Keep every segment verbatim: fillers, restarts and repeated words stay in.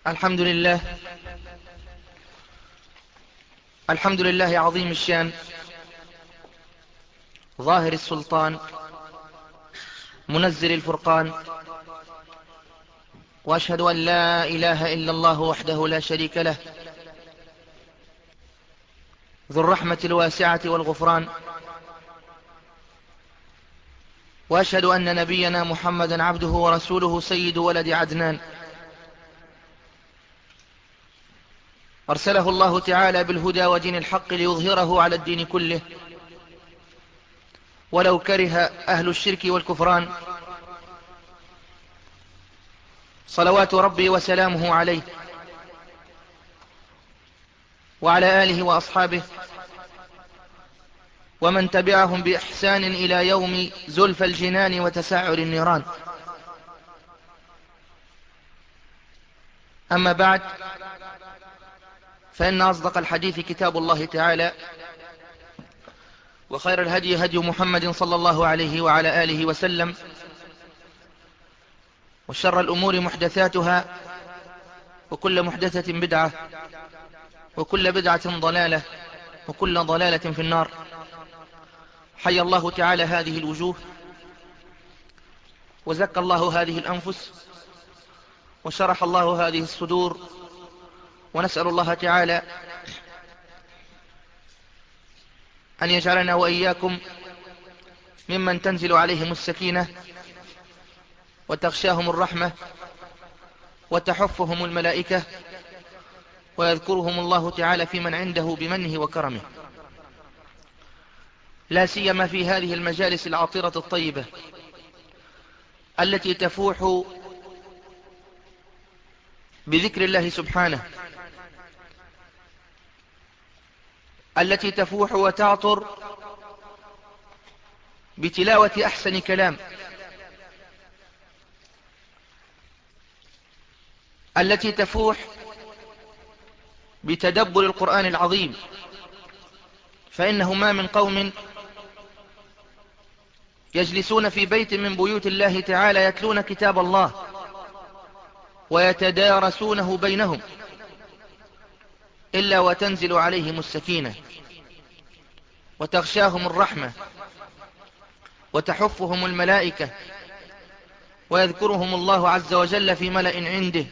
الحمد لله. الحمد لله عظيم الشان، ظاهر السلطان، منزل الفرقان، وأشهد أن لا إله إلا الله وحده لا شريك له، ذو الرحمة الواسعة والغفران. وأشهد أن نبينا محمدا عبده ورسوله سيد ولد عدنان، أرسله الله تعالى بالهدى ودين الحق ليظهره على الدين كله، ولو كره أهل الشرك والكفران. صلوات ربي وسلامه عليه وعلى آله وأصحابه ومن تبعهم بإحسان إلى يوم زلف الجنان وتسعر النيران. أما بعد، فإن أصدق الحديث كتاب الله تعالى، وخير الهدي هدي محمد صلى الله عليه وعلى آله وسلم، وشر الأمور محدثاتها، وكل محدثة بدعة، وكل بدعة ضلالة، وكل ضلالة في النار. حي الله تعالى هذه الوجوه، وزكى الله هذه الأنفس، وشرح الله هذه الصدور. ونسأل الله تعالى أن يجعلنا وإياكم ممن تنزل عليهم السكينة وتغشاهم الرحمة وتحفهم الملائكة، ويذكرهم الله تعالى في من عنده بمنه وكرمه، لا سيما في هذه المجالس العطرة الطيبة التي تفوح بذكر الله سبحانه، التي تفوح وتعطر بتلاوة أحسن كلام، التي تفوح بتدبر القرآن العظيم. فإنه ما من قوم يجلسون في بيت من بيوت الله تعالى يتلون كتاب الله ويتدارسونه بينهم إلا وتنزل عليهم السكينة وتغشاهم الرحمة وتحفهم الملائكة، ويذكرهم الله عز وجل في ملأ عنده،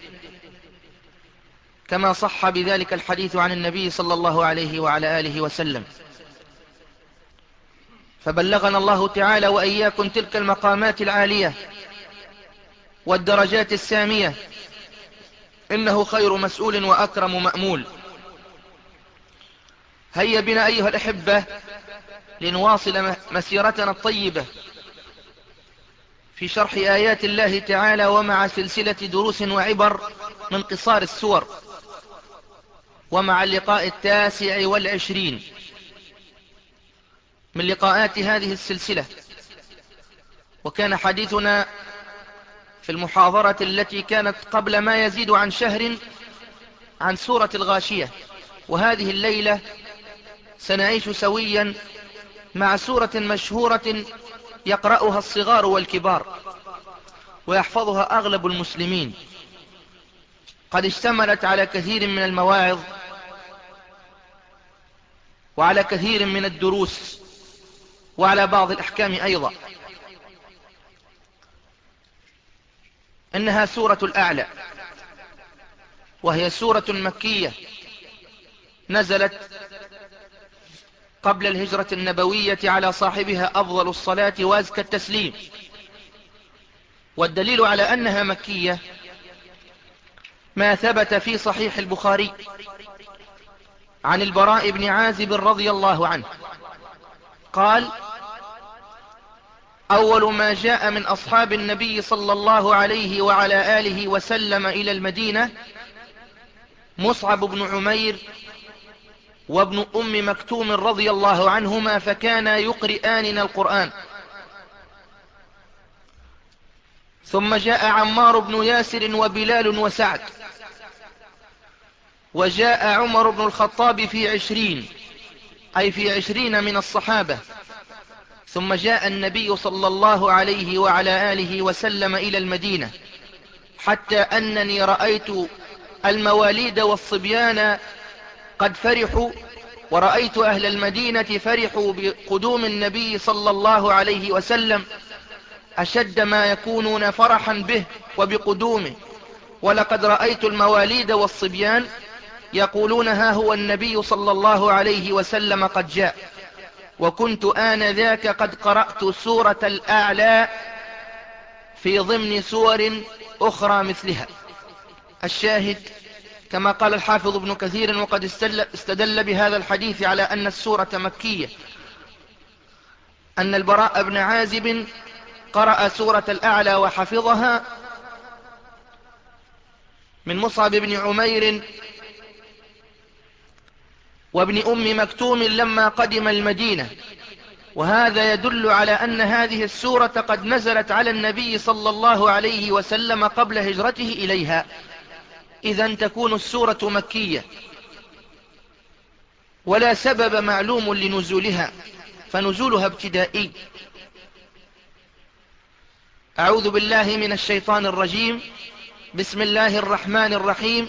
كما صح بذلك الحديث عن النبي صلى الله عليه وعلى آله وسلم. فبلغنا الله تعالى وإياكم تلك المقامات العالية والدرجات السامية، إنه خير مسؤول وأكرم مأمول. هيا بنا أيها الأحبة لنواصل مسيرتنا الطيبة في شرح آيات الله تعالى، ومع سلسلة دروس وعبر من قصار السور، ومع اللقاء التاسع والعشرين من لقاءات هذه السلسلة. وكان حديثنا في المحاضرة التي كانت قبل ما يزيد عن شهر عن سورة الغاشية، وهذه الليلة سنعيش سويا مع سورة مشهورة يقرأها الصغار والكبار ويحفظها أغلب المسلمين، قد اشتملت على كثير من المواعظ وعلى كثير من الدروس وعلى بعض الأحكام أيضا. إنها سورة الأعلى، وهي سورة مكية نزلت قبل الهجرة النبوية على صاحبها أفضل الصلاة وأزكى التسليم. والدليل على أنها مكية ما ثبت في صحيح البخاري عن البراء بن عازب رضي الله عنه قال: أول ما جاء من أصحاب النبي صلى الله عليه وعلى آله وسلم إلى المدينة مصعب بن عمير وابن أم مكتوم رضي الله عنهما، فكانا يقرئاننا القرآن. ثم جاء عمار بن ياسر وبلال وسعد، وجاء عمر بن الخطاب في عشرين، أي في عشرين من الصحابة. ثم جاء النبي صلى الله عليه وعلى آله وسلم إلى المدينة، حتى أنني رأيت المواليد والصبيان قد فرحوا، ورأيت أهل المدينة فرحوا بقدوم النبي صلى الله عليه وسلم أشد ما يكونون فرحا به وبقدومه. ولقد رأيت المواليد والصبيان يقولون ها هو النبي صلى الله عليه وسلم قد جاء. وكنت آنذاك قد قرأت سورة الأعلى في ضمن سور أخرى مثلها. الشاهد كما قال الحافظ ابن كثير وقد استدل بهذا الحديث على أن السورة مكية، أن البراء بن عازب قرأ سورة الأعلى وحفظها من مصعب بن عمير وابن أم مكتوم لما قدم المدينة. وهذا يدل على أن هذه السورة قد نزلت على النبي صلى الله عليه وسلم قبل هجرته إليها، إذن تكون السورة مكية، ولا سبب معلوم لنزولها، فنزولها ابتدائي. أعوذ بالله من الشيطان الرجيم. بسم الله الرحمن الرحيم.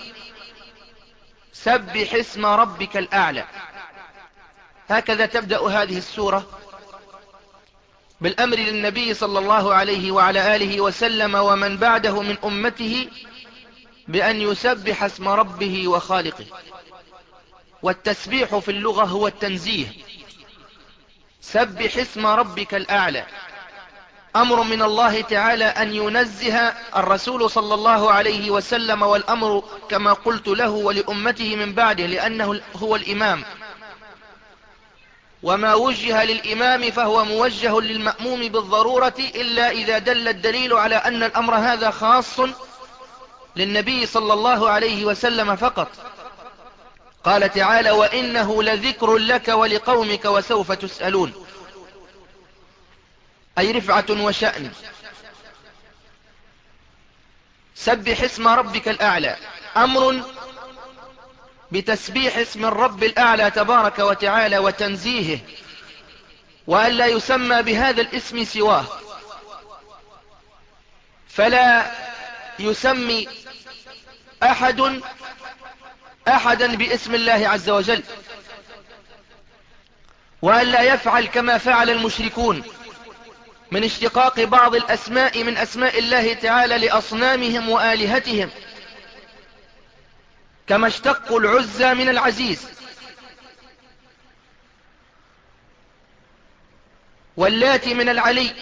سبح اسم ربك الأعلى. هكذا تبدأ هذه السورة بالأمر للنبي صلى الله عليه وعلى آله وسلم ومن بعده من أمته بأن يسبح اسم ربه وخالقه. والتسبيح في اللغة هو التنزيه. سبح اسم ربك الأعلى، أمر من الله تعالى أن ينزه الرسول صلى الله عليه وسلم، والأمر كما قلت له ولأمته من بعده، لأنه هو الإمام، وما وجه للإمام فهو موجه للمأموم بالضرورة، إلا إذا دل الدليل على أن الأمر هذا خاص للنبي صلى الله عليه وسلم فقط. قال تعالى: وإنه لذكر لك ولقومك وسوف تسألون، أي رفعة وشأن. سبح اسم ربك الأعلى، أمر بتسبيح اسم الرب الأعلى تبارك وتعالى وتنزيهه، وأن لا يسمى بهذا الاسم سواه، فلا يسمي أحد أحدا باسم الله عز وجل، وأن لا يفعل كما فعل المشركون من اشتقاق بعض الأسماء من أسماء الله تعالى لأصنامهم وآلهتهم، كما اشتقوا العزى من العزيز، واللات من العلي.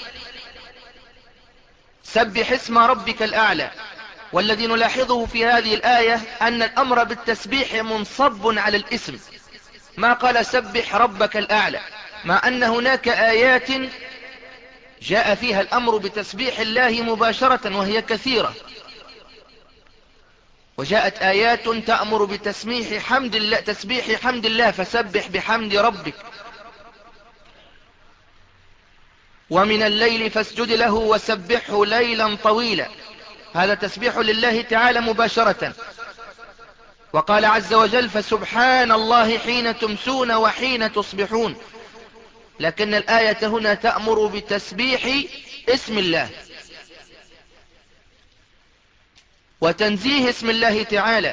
سبح اسم ربك الأعلى. والذي نلاحظه في هذه الآية أن الأمر بالتسبيح منصب على الاسم، ما قال سبح ربك الأعلى، مع أن هناك آيات جاء فيها الأمر بتسبيح الله مباشرة وهي كثيرة، وجاءت آيات تأمر بتسبيح حمد الله تسبيح حمد الله فسبح بحمد ربك، ومن الليل فاسجد له وسبحه ليلا طويلا، هذا تسبيح لله تعالى مباشرة. وقال عز وجل: فسبحان الله حين تمسون وحين تصبحون. لكن الآية هنا تأمر بتسبيح اسم الله وتنزيه اسم الله تعالى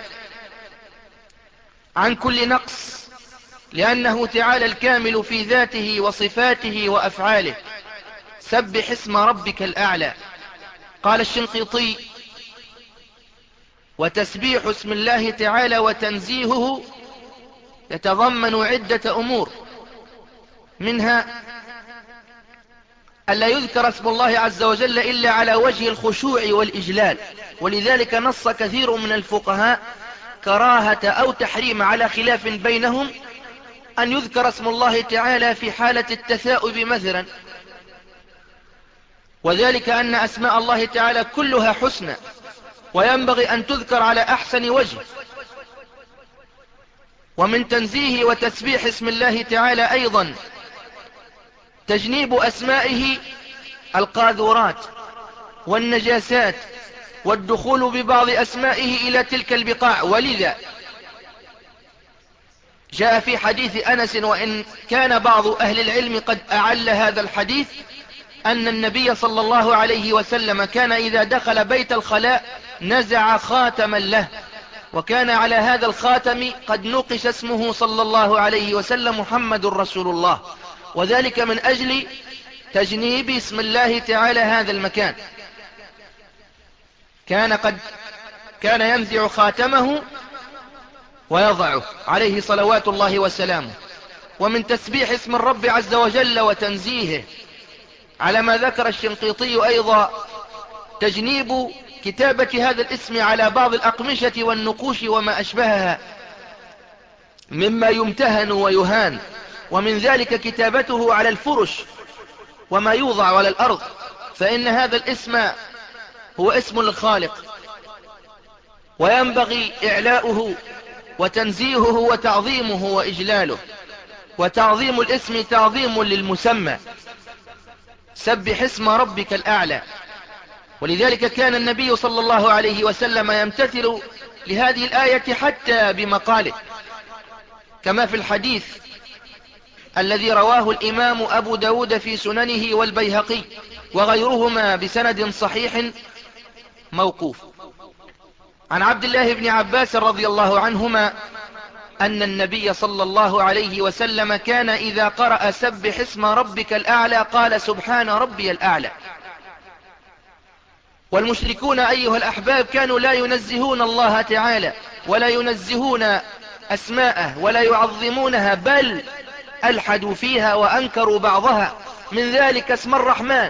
عن كل نقص، لأنه تعالى الكامل في ذاته وصفاته وأفعاله. سبح اسم ربك الأعلى. قال الشنقيطي: وتسبيح اسم الله تعالى وتنزيهه يتضمن عدة أمور، منها ألا يذكر اسم الله عز وجل إلا على وجه الخشوع والإجلال، ولذلك نص كثير من الفقهاء كراهة أو تحريم على خلاف بينهم أن يذكر اسم الله تعالى في حالة التثاؤب مثلا، وذلك أن أسماء الله تعالى كلها حسنى وينبغي أن تذكر على أحسن وجه. ومن تنزيه وتسبيح اسم الله تعالى أيضا تجنيب أسمائه القاذورات والنجاسات والدخول ببعض أسمائه إلى تلك البقاع. ولذا جاء في حديث أنس، وإن كان بعض أهل العلم قد أعل هذا الحديث، أن النبي صلى الله عليه وسلم كان إذا دخل بيت الخلاء نزع خاتما له وكان على هذا الخاتم قد نقش اسمه صلى الله عليه وسلم محمد رسول الله، وذلك من أجل تجنيب اسم الله تعالى هذا المكان. كان قد كان ينزع خاتمه ويضعه عليه صلوات الله وسلامه. ومن تسبيح اسم الرب عز وجل وتنزيهه على ما ذكر الشنقيطي أيضا تجنيب كتابة هذا الاسم على بعض الأقمشة والنقوش وما أشبهها مما يمتهن ويهان، ومن ذلك كتابته على الفرش وما يوضع على الأرض، فإن هذا الاسم هو اسم الخالق، وينبغي إعلاؤه وتنزيهه وتعظيمه وإجلاله. وتعظيم الاسم تعظيم للمسمى، سبح اسم ربك الأعلى. ولذلك كان النبي صلى الله عليه وسلم يمتثل لهذه الآية حتى بمقاله، كما في الحديث الذي رواه الإمام أبو داود في سننه والبيهقي وغيرهما بسند صحيح موقوف عن عبد الله بن عباس رضي الله عنهما أن النبي صلى الله عليه وسلم كان إذا قرأ سبح اسم ربك الأعلى قال سبحان ربي الأعلى. والمشركون أيها الأحباب كانوا لا ينزهون الله تعالى ولا ينزهون أسماءه ولا يعظمونها، بل ألحدوا فيها وأنكروا بعضها، من ذلك اسم الرحمن،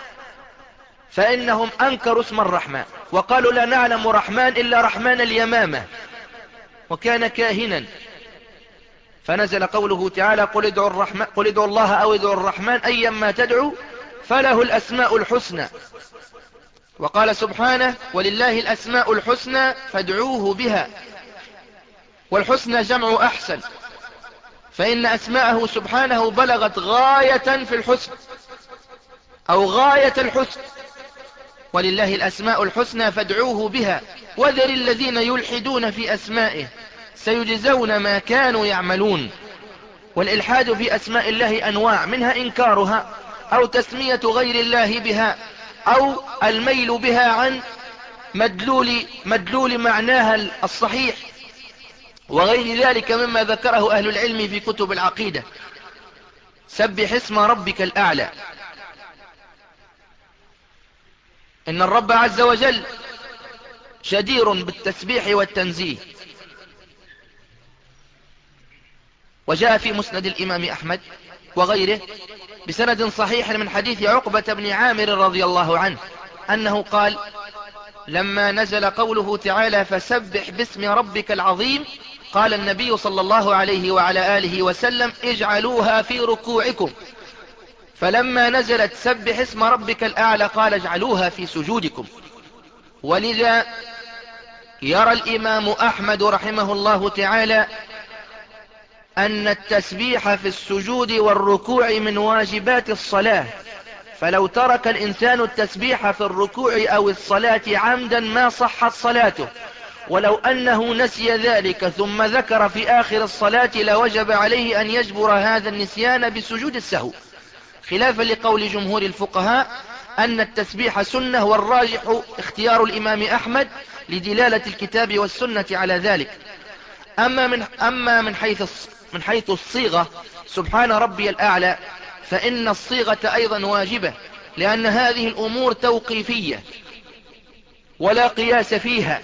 فإنهم أنكروا اسم الرحمن وقالوا لا نعلم رحمن إلا رحمن اليمامة، وكان كاهنا. فنزل قوله تعالى قل ادعوا, الرحمن قل ادعوا الله أو ادعوا الرحمن أيما تدعوا فله الأسماء الحسنى. وقال سبحانه ولله الأسماء الحسنى فادعوه بها، والحسنى جمع أحسن، فإن أسماءه سبحانه بلغت غاية في الحسن أو غاية الحسن. ولله الأسماء الحسنى فادعوه بها وذر الذين يلحدون في أسمائه سيجزون ما كانوا يعملون. والإلحاد في أسماء الله أنواع، منها إنكارها أو تسمية غير الله بها أو الميل بها عن مدلول, مدلول معناها الصحيح، وغير ذلك مما ذكره أهل العلم في كتب العقيدة. سبح اسم ربك الأعلى. إن الرب عز وجل جدير بالتسبيح والتنزيه. وجاء في مسند الإمام أحمد وغيره بسند صحيح من حديث عقبة بن عامر رضي الله عنه أنه قال لما نزل قوله تعالى فسبح باسم ربك العظيم قال النبي صلى الله عليه وعلى آله وسلم اجعلوها في ركوعكم، فلما نزلت سبح اسم ربك الأعلى قال اجعلوها في سجودكم. ولذا يرى الإمام أحمد رحمه الله تعالى أن التسبيح في السجود والركوع من واجبات الصلاة، فلو ترك الإنسان التسبيح في الركوع أو الصلاة عمدا ما صحت صلاته، ولو أنه نسي ذلك ثم ذكر في آخر الصلاة لوجب عليه أن يجبر هذا النسيان بسجود السهو، خلافا لقول جمهور الفقهاء أن التسبيح سنة، والراجح اختيار الإمام أحمد لدلالة الكتاب والسنة على ذلك. أما من, أما من حيث من حيث الصيغة سبحان ربي الأعلى فإن الصيغة أيضا واجبة، لأن هذه الأمور توقيفية ولا قياس فيها،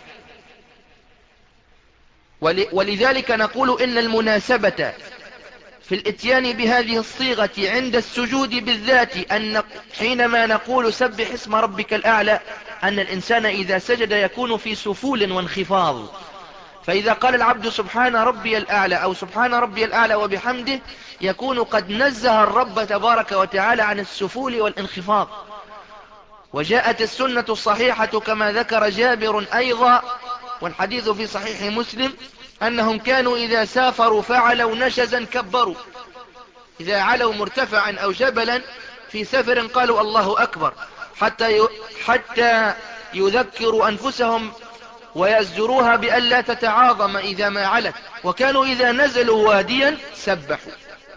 ولذلك نقول إن المناسبة في الاتيان بهذه الصيغة عند السجود بالذات أن حينما نقول سبح اسم ربك الأعلى أن الإنسان إذا سجد يكون في سفول وانخفاض، فإذا قال العبد سبحان ربي الأعلى أو سبحان ربي الأعلى وبحمده يكون قد نزه الرب تبارك وتعالى عن السفول والانخفاض. وجاءت السنة الصحيحة كما ذكر جابر أيضا والحديث في صحيح مسلم أنهم كانوا إذا سافروا فعلوا نشزا كبروا، إذا علوا مرتفعا أو جبلا في سفر قالوا الله أكبر حتى حتى يذكروا أنفسهم ويزجروها بألا تتعاظم إذا ما علت، وكانوا إذا نزلوا واديا سبحوا.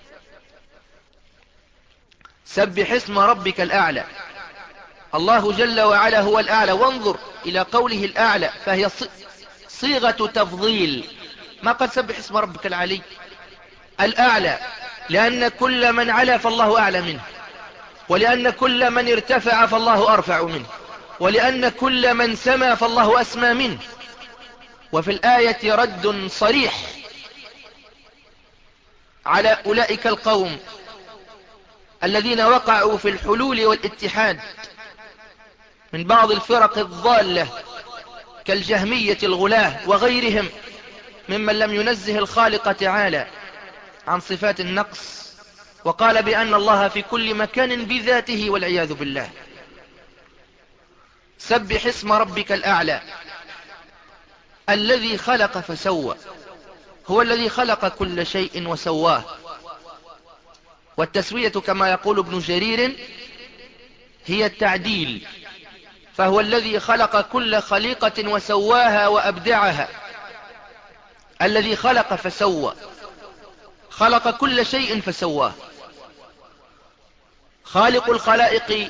سبح اسم ربك الأعلى، الله جل وعلا هو الأعلى، وانظر إلى قوله الأعلى فهي صيغة تفضيل. ما قد سبح اسم ربك العلي الأعلى، لأن كل من علا فالله أعلى منه، ولأن كل من ارتفع فالله أرفع منه، ولأن كل من سمى فالله أسمى منه. وفي الآية رد صريح على أولئك القوم الذين وقعوا في الحلول والاتحاد من بعض الفرق الضالة كالجهمية الغلاة وغيرهم ممن لم ينزه الخالق تعالى عن صفات النقص، وقال بأن الله في كل مكان بذاته والعياذ بالله. سبح اسم ربك الأعلى الذي خلق فسوى، هو الذي خلق كل شيء وسواه. والتسوية كما يقول ابن جرير هي التعديل، فهو الذي خلق كل خليقة وسواها وأبدعها. الذي خلق فسوى، خلق كل شيء فسواه. خالق الخلائق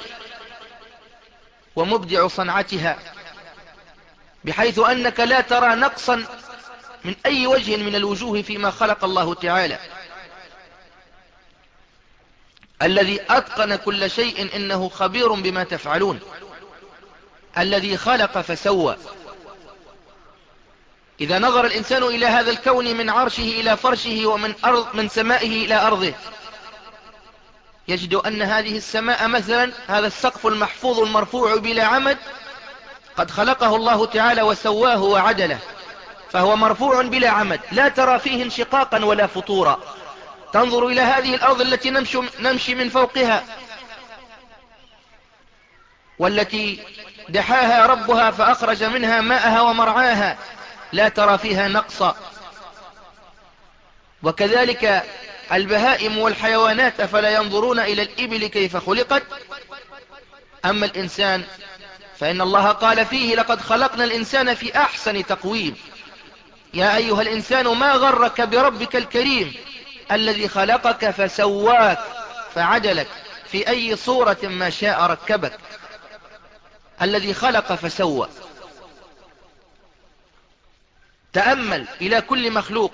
ومبدع صنعتها، بحيث أنك لا ترى نقصا من أي وجه من الوجوه فيما خلق الله تعالى. الذي أتقن كل شيء إنه خبير بما تفعلون. الذي خلق فسوى. إذا نظر الإنسان إلى هذا الكون من عرشه إلى فرشه ومن أرض من سمائه إلى أرضه، يجد أن هذه السماء مثلا، هذا السقف المحفوظ المرفوع بلا عمد، قد خلقه الله تعالى وسواه وعدله، فهو مرفوع بلا عمد، لا ترى فيه انشقاقا ولا فطورا. تنظر إلى هذه الأرض التي نمشي, نمشي من فوقها، والتي دحاها ربها فأخرج منها ماءها ومرعاها، لا ترى فيها نقصا. وكذلك البهائم والحيوانات، أفلا ينظرون إلى الإبل كيف خلقت؟ أما الإنسان فإن الله قال فيه: لقد خلقنا الإنسان في أحسن تقويم. يا أيها الإنسان ما غرك بربك الكريم الذي خلقك فسواك فعدلك في أي صورة ما شاء ركبك. الذي خلق فسوى. تأمل إلى كل مخلوق،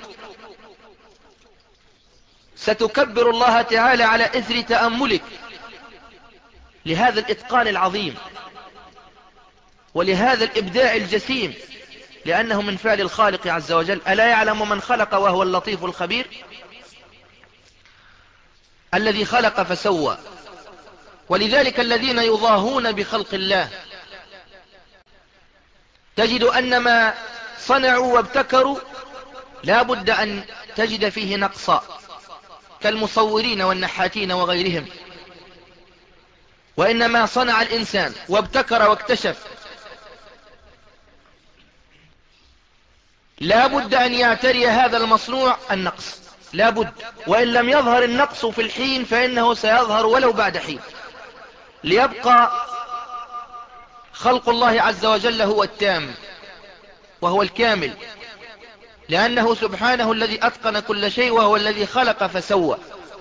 ستكبر الله تعالى على إثر تأملك لهذا الإتقان العظيم ولهذا الإبداع الجسيم، لأنه من فعل الخالق عز وجل. ألا يعلم من خلق وهو اللطيف الخبير؟ الذي خلق فسوى. ولذلك الذين يضاهون بخلق الله تجد أن ما صنعوا وابتكروا لا بد أن تجد فيه نقصا، كالمصورين والنحاتين وغيرهم. وإنما صنع الإنسان وابتكر واكتشف لا بد أن يعتري هذا المصنوع النقص، لا بد. وإن لم يظهر النقص في الحين فإنه سيظهر ولو بعد حين، ليبقى خلق الله عز وجل هو التام وهو الكامل، لأنه سبحانه الذي أتقن كل شيء، وهو الذي خلق فسوى.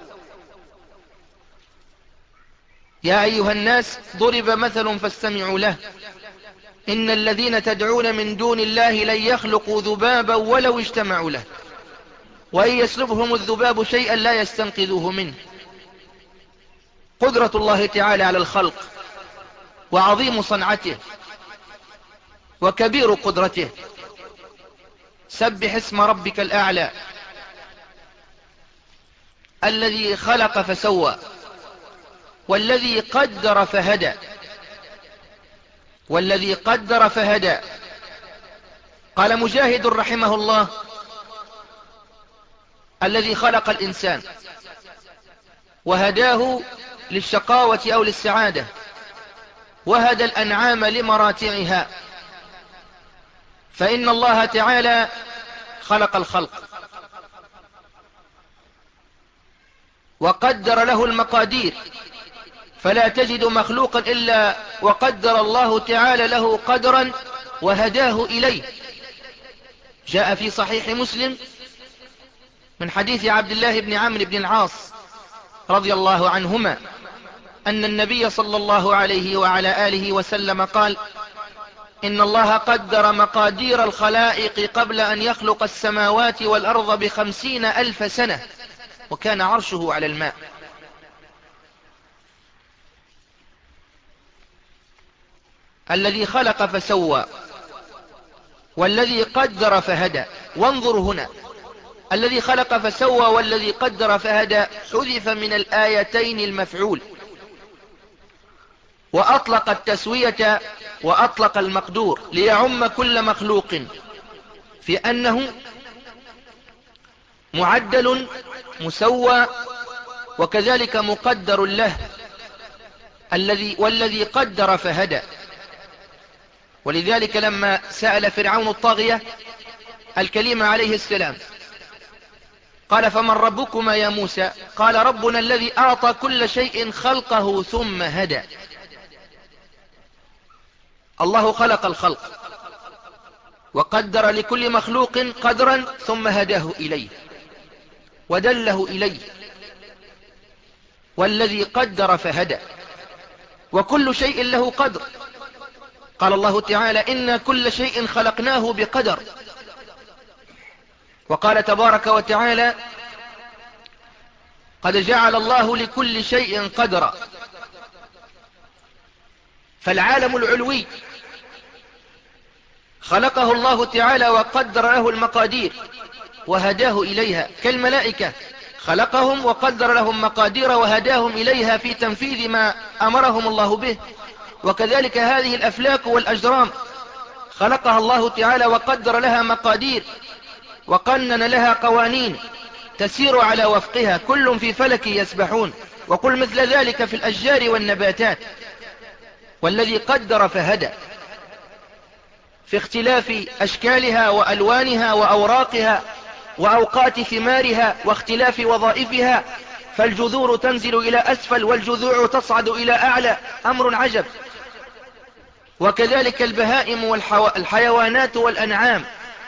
يا أيها الناس ضرب مثل فاستمعوا له، إن الذين تدعون من دون الله لن يخلقوا ذبابا ولو اجتمعوا له، وإن يسلبهم الذباب شيئا لا يستنقذوه منه. قدرة الله تعالى على الخلق وعظيم صنعته وكبير قدرته. سبح اسم ربك الأعلى الذي خلق فسوى، والذي قدر فهدى، والذي قدر فهدى. قال مجاهد رحمه الله: الذي خلق الإنسان وهداه للشقاوة أو للسعادة، وهدى الأنعام لمراتعها. فإن الله تعالى خلق الخلق وقدر له المقادير، فلا تجد مخلوقا إلا وقدر الله تعالى له قدرا وهداه إليه. جاء في صحيح مسلم من حديث عبد الله بن عمرو بن العاص رضي الله عنهما أن النبي صلى الله عليه وعلى آله وسلم قال: إن الله قدر مقادير الخلائق قبل أن يخلق السماوات والأرض بخمسين ألف سنة، وكان عرشه على الماء. الذي خلق فسوى والذي قدر فهدى. وانظروا هنا، الذي خلق فسوى والذي قدر فهدى حذف من الآيتين المفعول، وأطلق التسوية وأطلق المقدور ليعم كل مخلوق في أنه معدل مسوى وكذلك مقدر له. الذي والذي قدر فهدى. ولذلك لما سأل فرعون الطاغية الكليم عليه السلام قال: فمن ربكما يا موسى؟ قال: ربنا الذي أعطى كل شيء خلقه ثم هدى. الله خلق الخلق وقدر لكل مخلوق قدرا ثم هداه إليه ودله إليه. والذي قدر فهدى، وكل شيء له قدر. قال الله تعالى: إنا كل شيء خلقناه بقدر. وقال تبارك وتعالى: قد جعل الله لكل شيء قدرا. فالعالم العلوي خلقه الله تعالى وقدر له المقادير وهداه إليها، كالملائكة خلقهم وقدر لهم مقادير وهداهم إليها في تنفيذ ما أمرهم الله به. وكذلك هذه الأفلاك والأجرام خلقها الله تعالى وقدر لها مقادير وقنن لها قوانين تسير على وفقها، كل في فلك يسبحون. وقل مثل ذلك في الأشجار والنباتات. والذي قدر فهدى في اختلاف أشكالها وألوانها وأوراقها وأوقات ثمارها واختلاف وظائفها، فالجذور تنزل إلى أسفل والجذوع تصعد إلى أعلى، أمر عجب. وكذلك البهائم والحيوانات والأنعام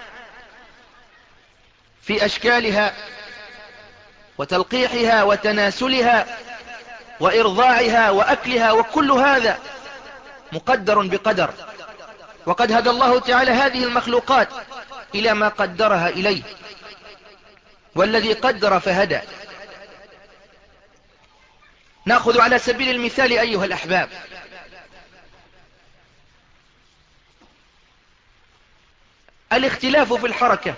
في أشكالها وتلقيحها وتناسلها وإرضاعها وأكلها، وكل هذا مقدر بقدر. وقد هدى الله تعالى هذه المخلوقات إلى ما قدرها إليه. والذي قدر فهدى. نأخذ على سبيل المثال أيها الأحباب الاختلاف في الحركة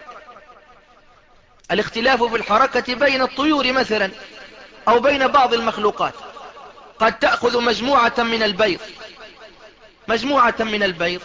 الاختلاف في الحركة بين الطيور مثلا أو بين بعض المخلوقات. قد تأخذ مجموعة من البيض مجموعة من البيض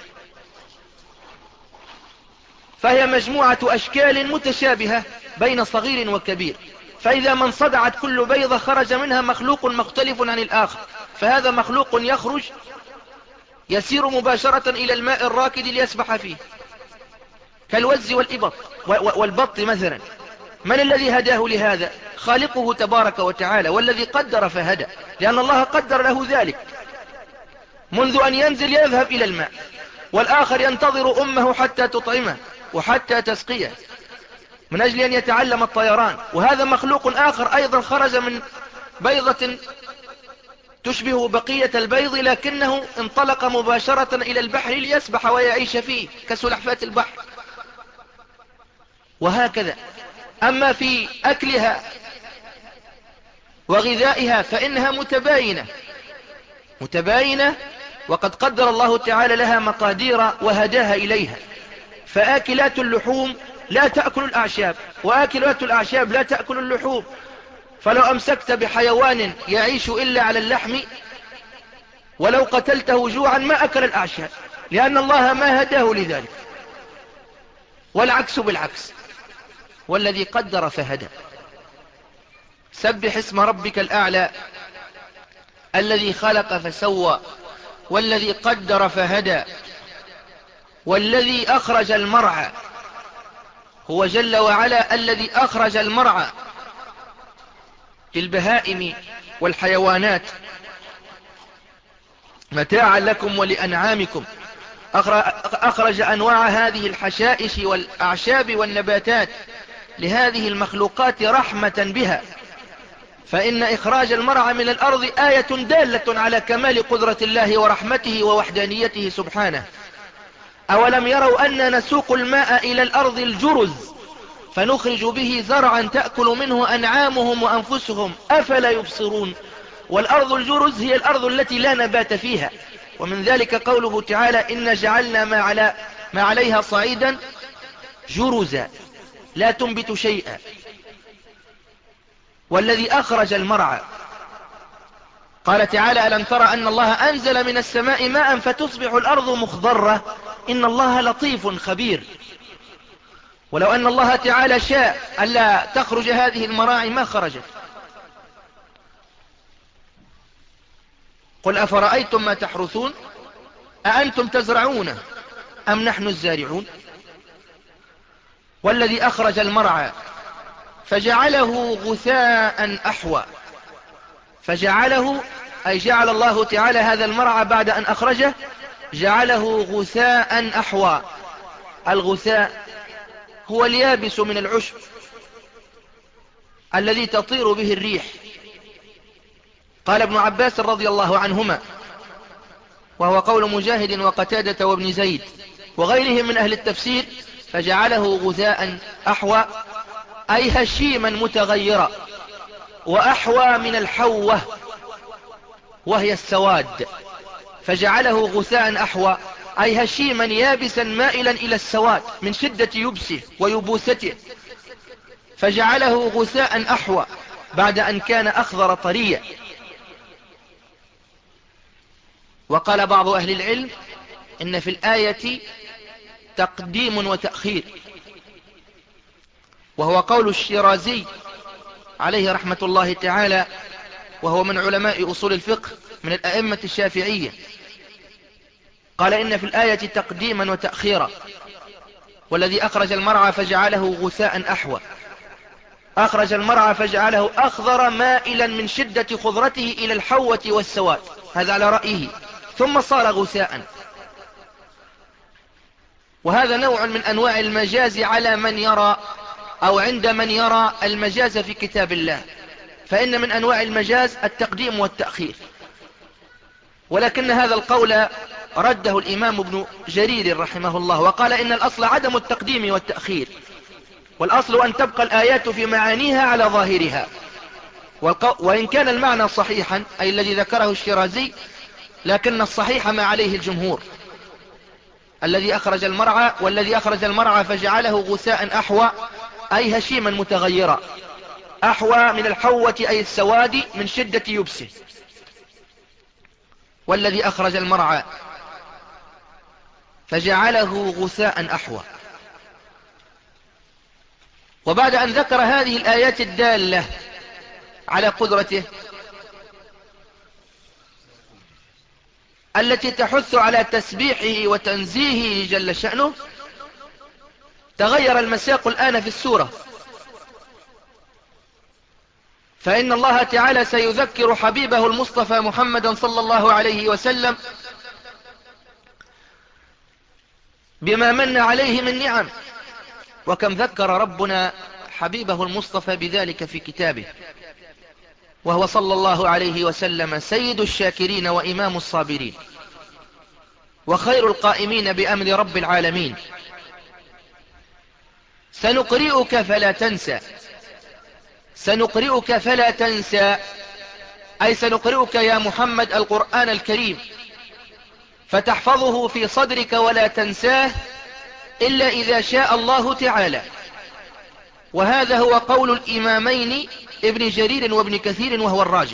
فهي مجموعة أشكال متشابهة بين صغير وكبير، فإذا ما انصدعت كل بيضة خرج منها مخلوق مختلف عن الآخر، فهذا مخلوق يخرج يسير مباشرة إلى الماء الراكد ليسبح فيه كالوز والإبط والبط مثلا. من الذي هداه لهذا؟ خالقه تبارك وتعالى. والذي قدر فهدى، لأن الله قدر له ذلك منذ أن ينزل يذهب إلى الماء، والآخر ينتظر أمه حتى تطعمه وحتى تسقيه من أجل أن يتعلم الطيران. وهذا مخلوق آخر أيضا خرج من بيضة تشبه بقية البيض، لكنه انطلق مباشرة إلى البحر ليسبح ويعيش فيه كسلحفاة البحر. وهكذا. أما في أكلها وغذائها فإنها متباينة متباينة وقد قدر الله تعالى لها مقادير وهداها إليها. فآكلات اللحوم لا تأكل الأعشاب، وآكلات الأعشاب لا تأكل اللحوم. فلو أمسكت بحيوان يعيش إلا على اللحم ولو قتلته جوعا ما أكل الأعشاب، لأن الله ما هداه لذلك. والعكس بالعكس. والذي قدر فهدى. سبح اسم ربك الأعلى الذي خلق فسوى والذي قدر فهدى والذي أخرج المرعى. هو جل وعلا الذي أخرج المرعى للبهائم والحيوانات متاعا لكم ولأنعامكم. أخرج أنواع هذه الحشائش والأعشاب والنباتات لهذه المخلوقات رحمة بها، فإن إخراج المرعى من الأرض آية دالة على كمال قدرة الله ورحمته ووحدانيته سبحانه. أولم يروا أن نسوق الماء إلى الأرض الجرز فنخرج به زرعا تأكل منه أنعامهم وأنفسهم أفلا يبصرون. والأرض الجرز هي الأرض التي لا نبات فيها، ومن ذلك قوله تعالى إن جعلنا ما, على ما عليها صعيدا جرزا لا تنبت شيئا. والذي أخرج المرعى قال تعالى ألم ترى أن الله أنزل من السماء ماء فتصبح الأرض مخضرة إن الله لطيف خبير. ولو أن الله تعالى شاء ألا تخرج هذه المراعي ما خرجت. قل أفرأيتم ما تحرثون أأنتم تزرعونه أم نحن الزارعون. والذي أخرج المرعى فجعله غثاء أحوى. فجعله أي جعل الله تعالى هذا المرعى بعد أن أخرجه جعله غثاء أحوى. الغثاء هو اليابس من العشب الذي تطير به الريح. قال ابن عباس رضي الله عنهما وهو قول مجاهد وقتادة وابن زيد وغيرهم من أهل التفسير فجعله غثاء أحوى أي هشيما متغيرا. وأحوى من الحوة وهي السواد. فجعله غثاء أحوى أي هشيما يابسا مائلا إلى السواد من شدة يبسه ويبوسته. فجعله غثاء أحوى بعد أن كان أخضر طريا. وقال بعض أهل العلم إن في الآية تقديم وتأخير، وهو قول الشيرازي عليه رحمة الله تعالى، وهو من علماء أصول الفقه من الأئمة الشافعية. قال إن في الآية تقديما وتأخيرا. والذي أخرج المرعى فجعله غثاء أحوى أخرج المرعى فجعله أخضر مائلا من شدة خضرته إلى الحوة والسواد، هذا على رأيه، ثم صار غثاء. وهذا نوع من أنواع المجاز على من يرى أو عند من يرى المجاز في كتاب الله. فإن من أنواع المجاز التقديم والتأخير، ولكن هذا القول رده الإمام ابن جرير رحمه الله وقال إن الأصل عدم التقديم والتأخير، والأصل أن تبقى الآيات في معانيها على ظاهرها. وإن كان المعنى صحيحا أي الذي ذكره الشيرازي، لكن الصحيح ما عليه الجمهور. الذي أخرج المرعى والذي أخرج المرعى فجعله غثاء أحوى أي هشيما متغيرا. أحوى من الحوة أي السواد من شدة يبسه. والذي أخرج المرعى فجعله غثاء أحوى. وبعد أن ذكر هذه الآيات الدالة على قدرته التي تحث على تسبيحه وتنزيهه جل شأنه، تغير المساق الآن في السورة. فإن الله تعالى سيذكر حبيبه المصطفى محمدا صلى الله عليه وسلم بما من عليه من نعم. وكم ذكر ربنا حبيبه المصطفى بذلك في كتابه، وهو صلى الله عليه وسلم سيد الشاكرين وإمام الصابرين وخير القائمين بأمر رب العالمين. سنقرئك فلا تنسى. سنقرئك فلا تنسى أي سنقرئك يا محمد القرآن الكريم فتحفظه في صدرك ولا تنساه إلا إذا شاء الله تعالى. وهذا هو قول الإمامين ابن جرير وابن كثير وهو الراجح.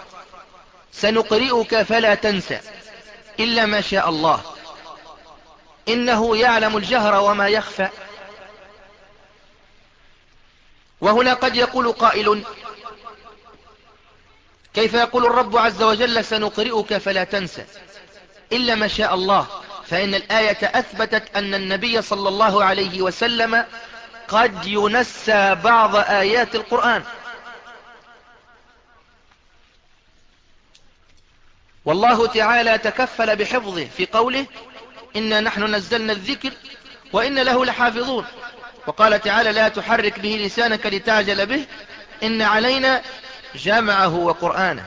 سنقرئك فلا تنسى إلا ما شاء الله إنه يعلم الجهر وما يخفى. وهنا قد يقول قائل كيف يقول الرب عز وجل سنقرئك فلا تنسى إلا ما شاء الله؟ فإن الآية أثبتت أن النبي صلى الله عليه وسلم قد ينسى بعض آيات القرآن. والله تعالى تكفل بحفظه في قوله إنا نحن نزلنا الذكر وإن له لحافظون. وقال تعالى لا تحرك به لسانك لتعجل به إن علينا جمعه وقرآنه.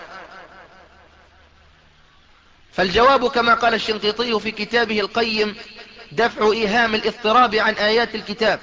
فالجواب كما قال الشنقيطي في كتابه القيم دفع إيهام الاضطراب عن آيات الكتاب،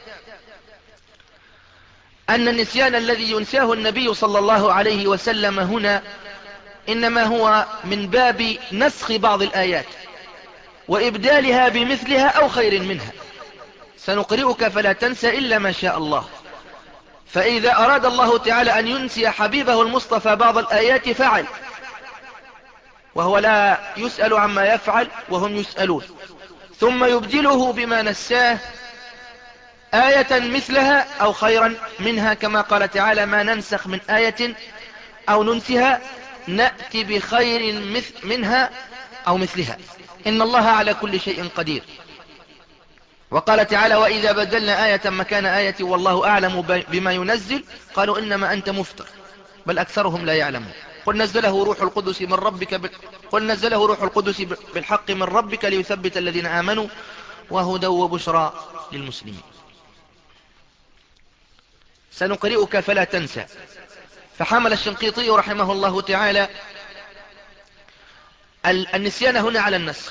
أن النسيان الذي ينساه النبي صلى الله عليه وسلم هنا إنما هو من باب نسخ بعض الآيات وإبدالها بمثلها أو خير منها. سنقرئك فلا تنسى إلا ما شاء الله. فإذا أراد الله تعالى أن ينسي حبيبه المصطفى بعض الآيات فعل، وهو لا يسأل عما يفعل وهم يسألون، ثم يبدله بما نساه آية مثلها أو خيرا منها، كما قال تعالى: ما ننسخ من آية أو ننسها نأتي بخير منها أو مثلها إن الله على كل شيء قدير. وقال تعالى: وإذا بدلنا آية مكان آية والله أعلم بما ينزل قالوا إنما أنت مفتر بل أكثرهم لا يعلمون. قل نزله روح القدس من ربك ب... قل نزله روح القدس بالحق من ربك ليثبت الذين آمنوا وهدى وبشرى للمسلمين. سنقرئك فلا تنسى. فحمل الشنقيطي رحمه الله تعالى النسيان هنا على النسخ.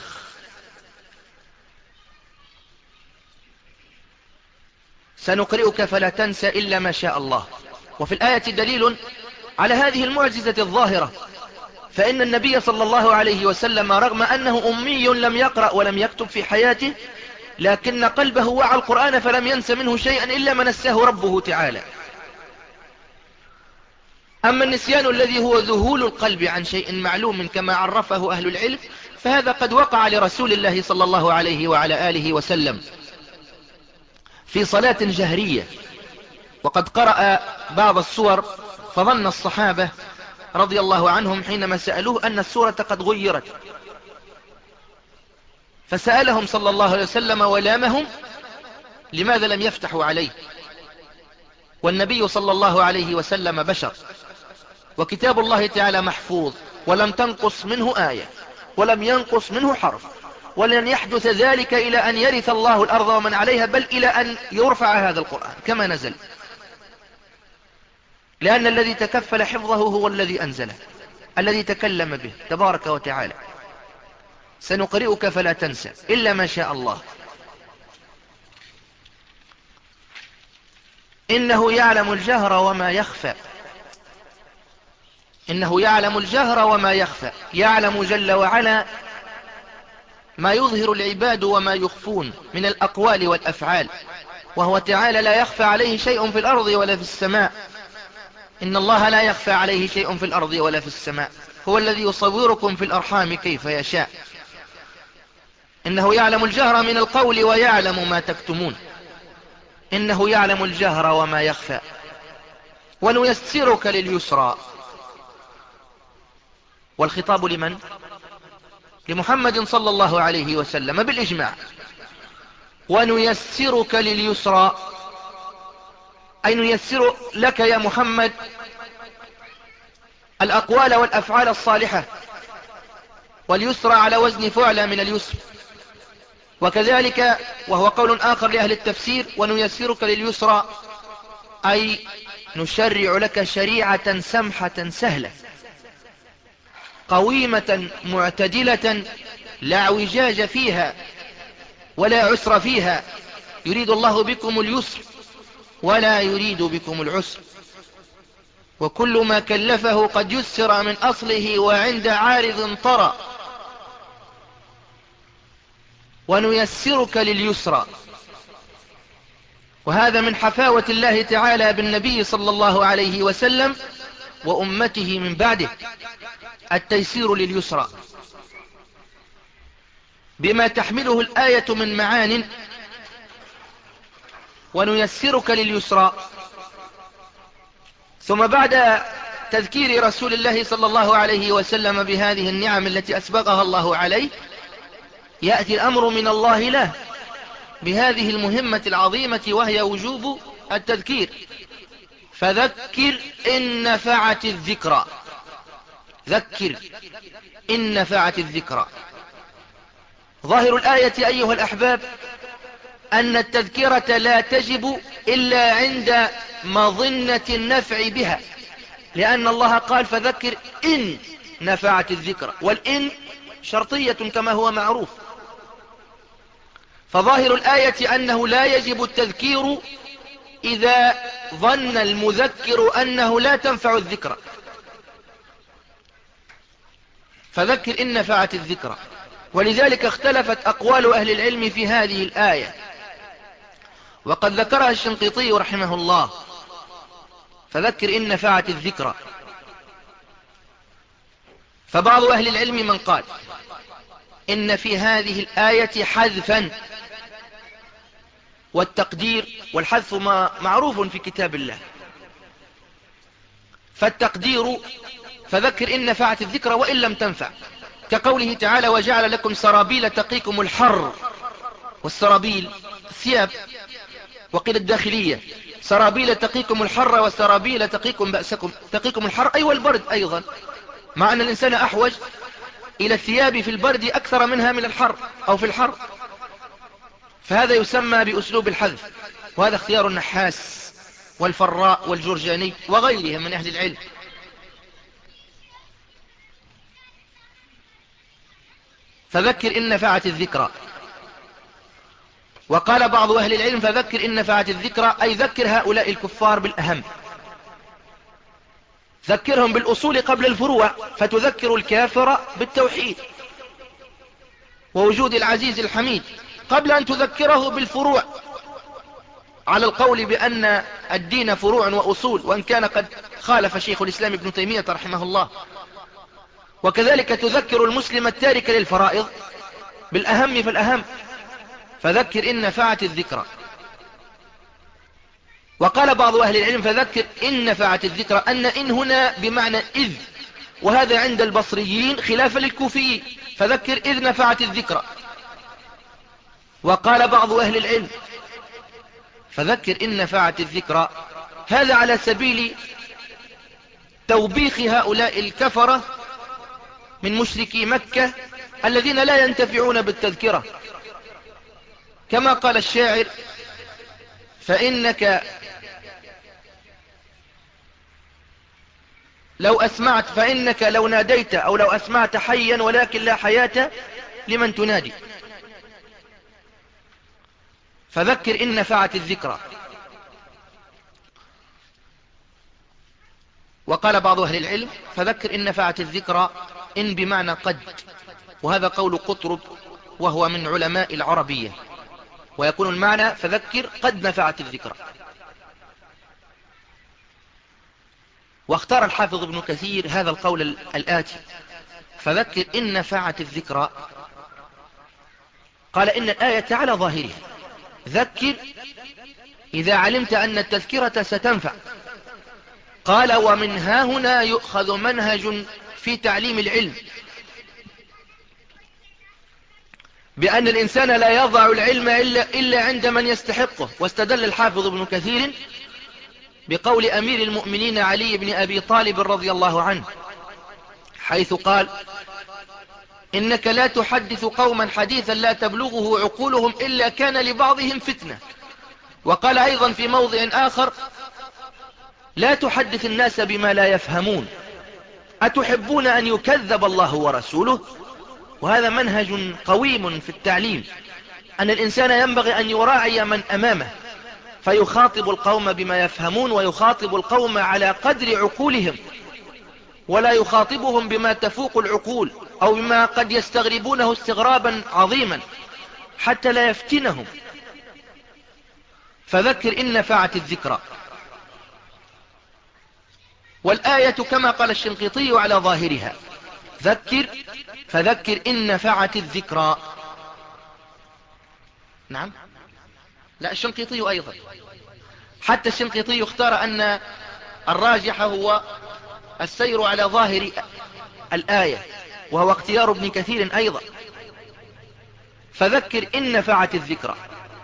سنقرئك فلا تنسى إلا ما شاء الله. وفي الآية دليل على هذه المعجزة الظاهرة، فإن النبي صلى الله عليه وسلم رغم أنه أمي لم يقرأ ولم يكتب في حياته، لكن قلبه وعى القرآن فلم ينس منه شيئا إلا ما نساه ربه تعالى. أما النسيان الذي هو ذهول القلب عن شيء معلوم كما عرفه أهل العلم، فهذا قد وقع لرسول الله صلى الله عليه وعلى آله وسلم في صلاة جهرية، وقد قرأ بعض السور فظن الصحابة رضي الله عنهم حينما سألوه أن السورة قد غيرت، فسألهم صلى الله عليه وسلم ولامهم لماذا لم يفتحوا عليه، والنبي صلى الله عليه وسلم بشر، وكتاب الله تعالى محفوظ ولم تنقص منه آية ولم ينقص منه حرف، ولن يحدث ذلك إلى أن يرث الله الأرض ومن عليها، بل إلى أن يرفع هذا القرآن كما نزل، لأن الذي تكفل حفظه هو الذي أنزله الذي تكلم به تبارك وتعالى. سنقرئك فلا تنسى إلا ما شاء الله. إنه يعلم الجهر وما يخفى. إنه يعلم الجهر وما يخفى، يعلم جل وعلا ما يظهر العباد وما يخفون من الأقوال والأفعال، وهو تعالى لا يخفى عليه شيء في الأرض ولا في السماء. إن الله لا يخفى عليه شيء في الأرض ولا في السماء، هو الذي يصوركم في الأرحام كيف يشاء. إنه يعلم الجهر من القول ويعلم ما تكتمون. إنه يعلم الجهر وما يخفى. ونيسرك لليسرى. والخطاب لمن؟ لمحمد صلى الله عليه وسلم بالإجماع. ونيسرك لليسرى أي نيسر لك يا محمد الأقوال والأفعال الصالحة، واليسرى على وزن فعل من اليسر. وكذلك وهو قول آخر لأهل التفسير: ونيسرك لليسرى أي نشرع لك شريعة سمحة سهلة قويمة معتدلة لا اعوجاج فيها ولا عسر فيها. يريد الله بكم اليسر ولا يريد بكم العسر، وكل ما كلفه قد يسر من أصله وعند عارض طرى. ونيسرك لليسرى، وهذا من حفاوة الله تعالى بالنبي صلى الله عليه وسلم وأمته من بعده، التيسير لليسرى بما تحمله الآية من معان. ونيسرك لليسرى، ثم بعد تذكير رسول الله صلى الله عليه وسلم بهذه النعم التي أسبغها الله عليه، يأتي الأمر من الله له بهذه المهمة العظيمة، وهي وجوب التذكير. فذكر إن نفعت الذكرى. ذكر إن نفعت الذكرى. ظاهر الآية أيها الأحباب أن التذكرة لا تجب إلا عند مظنة النفع بها، لأن الله قال فذكر إن نفعت الذكرى، والإن شرطية كما هو معروف. فظاهر الآية أنه لا يجب التذكير إذا ظن المذكر أنه لا تنفع الذكرى، فذكر إن نفعت الذكرى. ولذلك اختلفت أقوال أهل العلم في هذه الآية، وقد ذكرها الشنقيطي رحمه الله، فذكر إن نفعت الذكرى. فبعض أهل العلم من قال إن في هذه الآية حذفا، والتقدير والحذف معروف في كتاب الله، فالتقدير فذكر إن نفعت الذكرى وإن لم تنفع، كقوله تعالى وجعل لكم سرابيل تقيكم الحر. والسرابيل الثياب، وقيل الداخلية، سرابيل تقيكم الحر وسرابيل تقيكم بأسكم. تقيكم الحر أي والبرد أيضا، مع أن الإنسان أحوج إلى الثياب في البرد أكثر منها من الحر أو في الحر، فهذا يسمى بأسلوب الحذف، وهذا اختيار النحاس والفراء والجرجاني وغيرهم من أهل العلم. فذكر إن نفعت الذكرى. وقال بعض أهل العلم فذكر إن نفعت الذكرى أي ذكر هؤلاء الكفار بالأهم، ذكرهم بالأصول قبل الفروع، فتذكر الكافر بالتوحيد ووجود العزيز الحميد قبل أن تذكره بالفروع، على القول بأن الدين فروع وأصول، وأن كان قد خالف شيخ الإسلام ابن تيمية رحمه الله. وكذلك تذكر المسلم التارك للفرائض بالأهم فالأهم، فذكر إن نفعت الذكرى. وقال بعض أهل العلم فذكر إن نفعت الذكرى أن إن هنا بمعنى إذ، وهذا عند البصريين خلافا للكوفيين، فذكر إذ نفعت الذكرى. وقال بعض أهل العلم فذكر إن نفعت الذكرى، هذا على سبيل توبيخ هؤلاء الكفرة من مشركي مكة الذين لا ينتفعون بالتذكرة، كما قال الشاعر فإنك لو أسمعت فإنك لو ناديت أو لو أسمعت حيا ولكن لا حياة لمن تنادي. فذكر إن نفعت الذكرى. وقال بعض أهل العلم فذكر إن نفعت الذكرى إن بمعنى قد، وهذا قول قطرب وهو من علماء العربية، ويكون المعنى فذكر قد نفعت الذكرى. واختار الحافظ ابن كثير هذا القول الآتي فذكر إن نفعت الذكرى، قال إن الآية على ظاهرها ذكر إذا علمت أن التذكرة ستنفع. قال ومن ها هنا يؤخذ منهج في تعليم العلم، بأن الإنسان لا يضع العلم إلا, إلا عند من يستحقه. واستدل الحافظ ابن كثير بقول أمير المؤمنين علي بن أبي طالب رضي الله عنه، حيث قال إنك لا تحدث قوما حديثا لا تبلغه عقولهم إلا كان لبعضهم فتنة. وقال أيضا في موضع آخر لا تحدث الناس بما لا يفهمون، أتحبون أن يكذب الله ورسوله. وهذا منهج قويم في التعليم، أن الإنسان ينبغي أن يراعي من أمامه، فيخاطب القوم بما يفهمون، ويخاطب القوم على قدر عقولهم، ولا يخاطبهم بما تفوق العقول أو بما قد يستغربونه استغرابا عظيما حتى لا يفتنهم. فذكر إن نفعت الذكرى. والآية كما قال الشنقيطي على ظاهرها ذكر فذكر إن نفعت الذكرى. نعم، لا الشنقيطي أيضا، حتى الشنقيطي اختار أن الراجح هو السير على ظاهر الآية، وهو اختيار ابن كثير أيضا. فذكر إن نفعت الذكرى،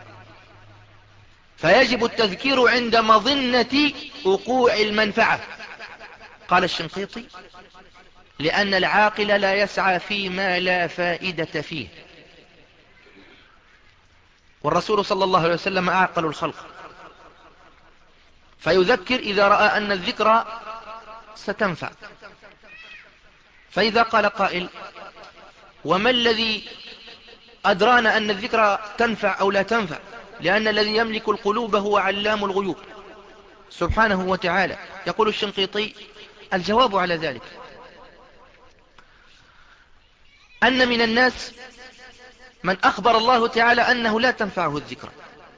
فيجب التذكير عند مظنة وقوع المنفعة. قال الشنقيطي لأن العاقل لا يسعى فيما لا فائدة فيه، والرسول صلى الله عليه وسلم أعقل الخلق، فيذكر إذا رأى أن الذكرى ستنفع. فإذا قال قائل: وما الذي أدرانا أن الذكرى تنفع أو لا تنفع؟ لأن الذي يملك القلوب هو علام الغيوب سبحانه وتعالى. يقول الشنقيطي: الجواب على ذلك أن من الناس من أخبر الله تعالى أنه لا تنفعه الذكرى،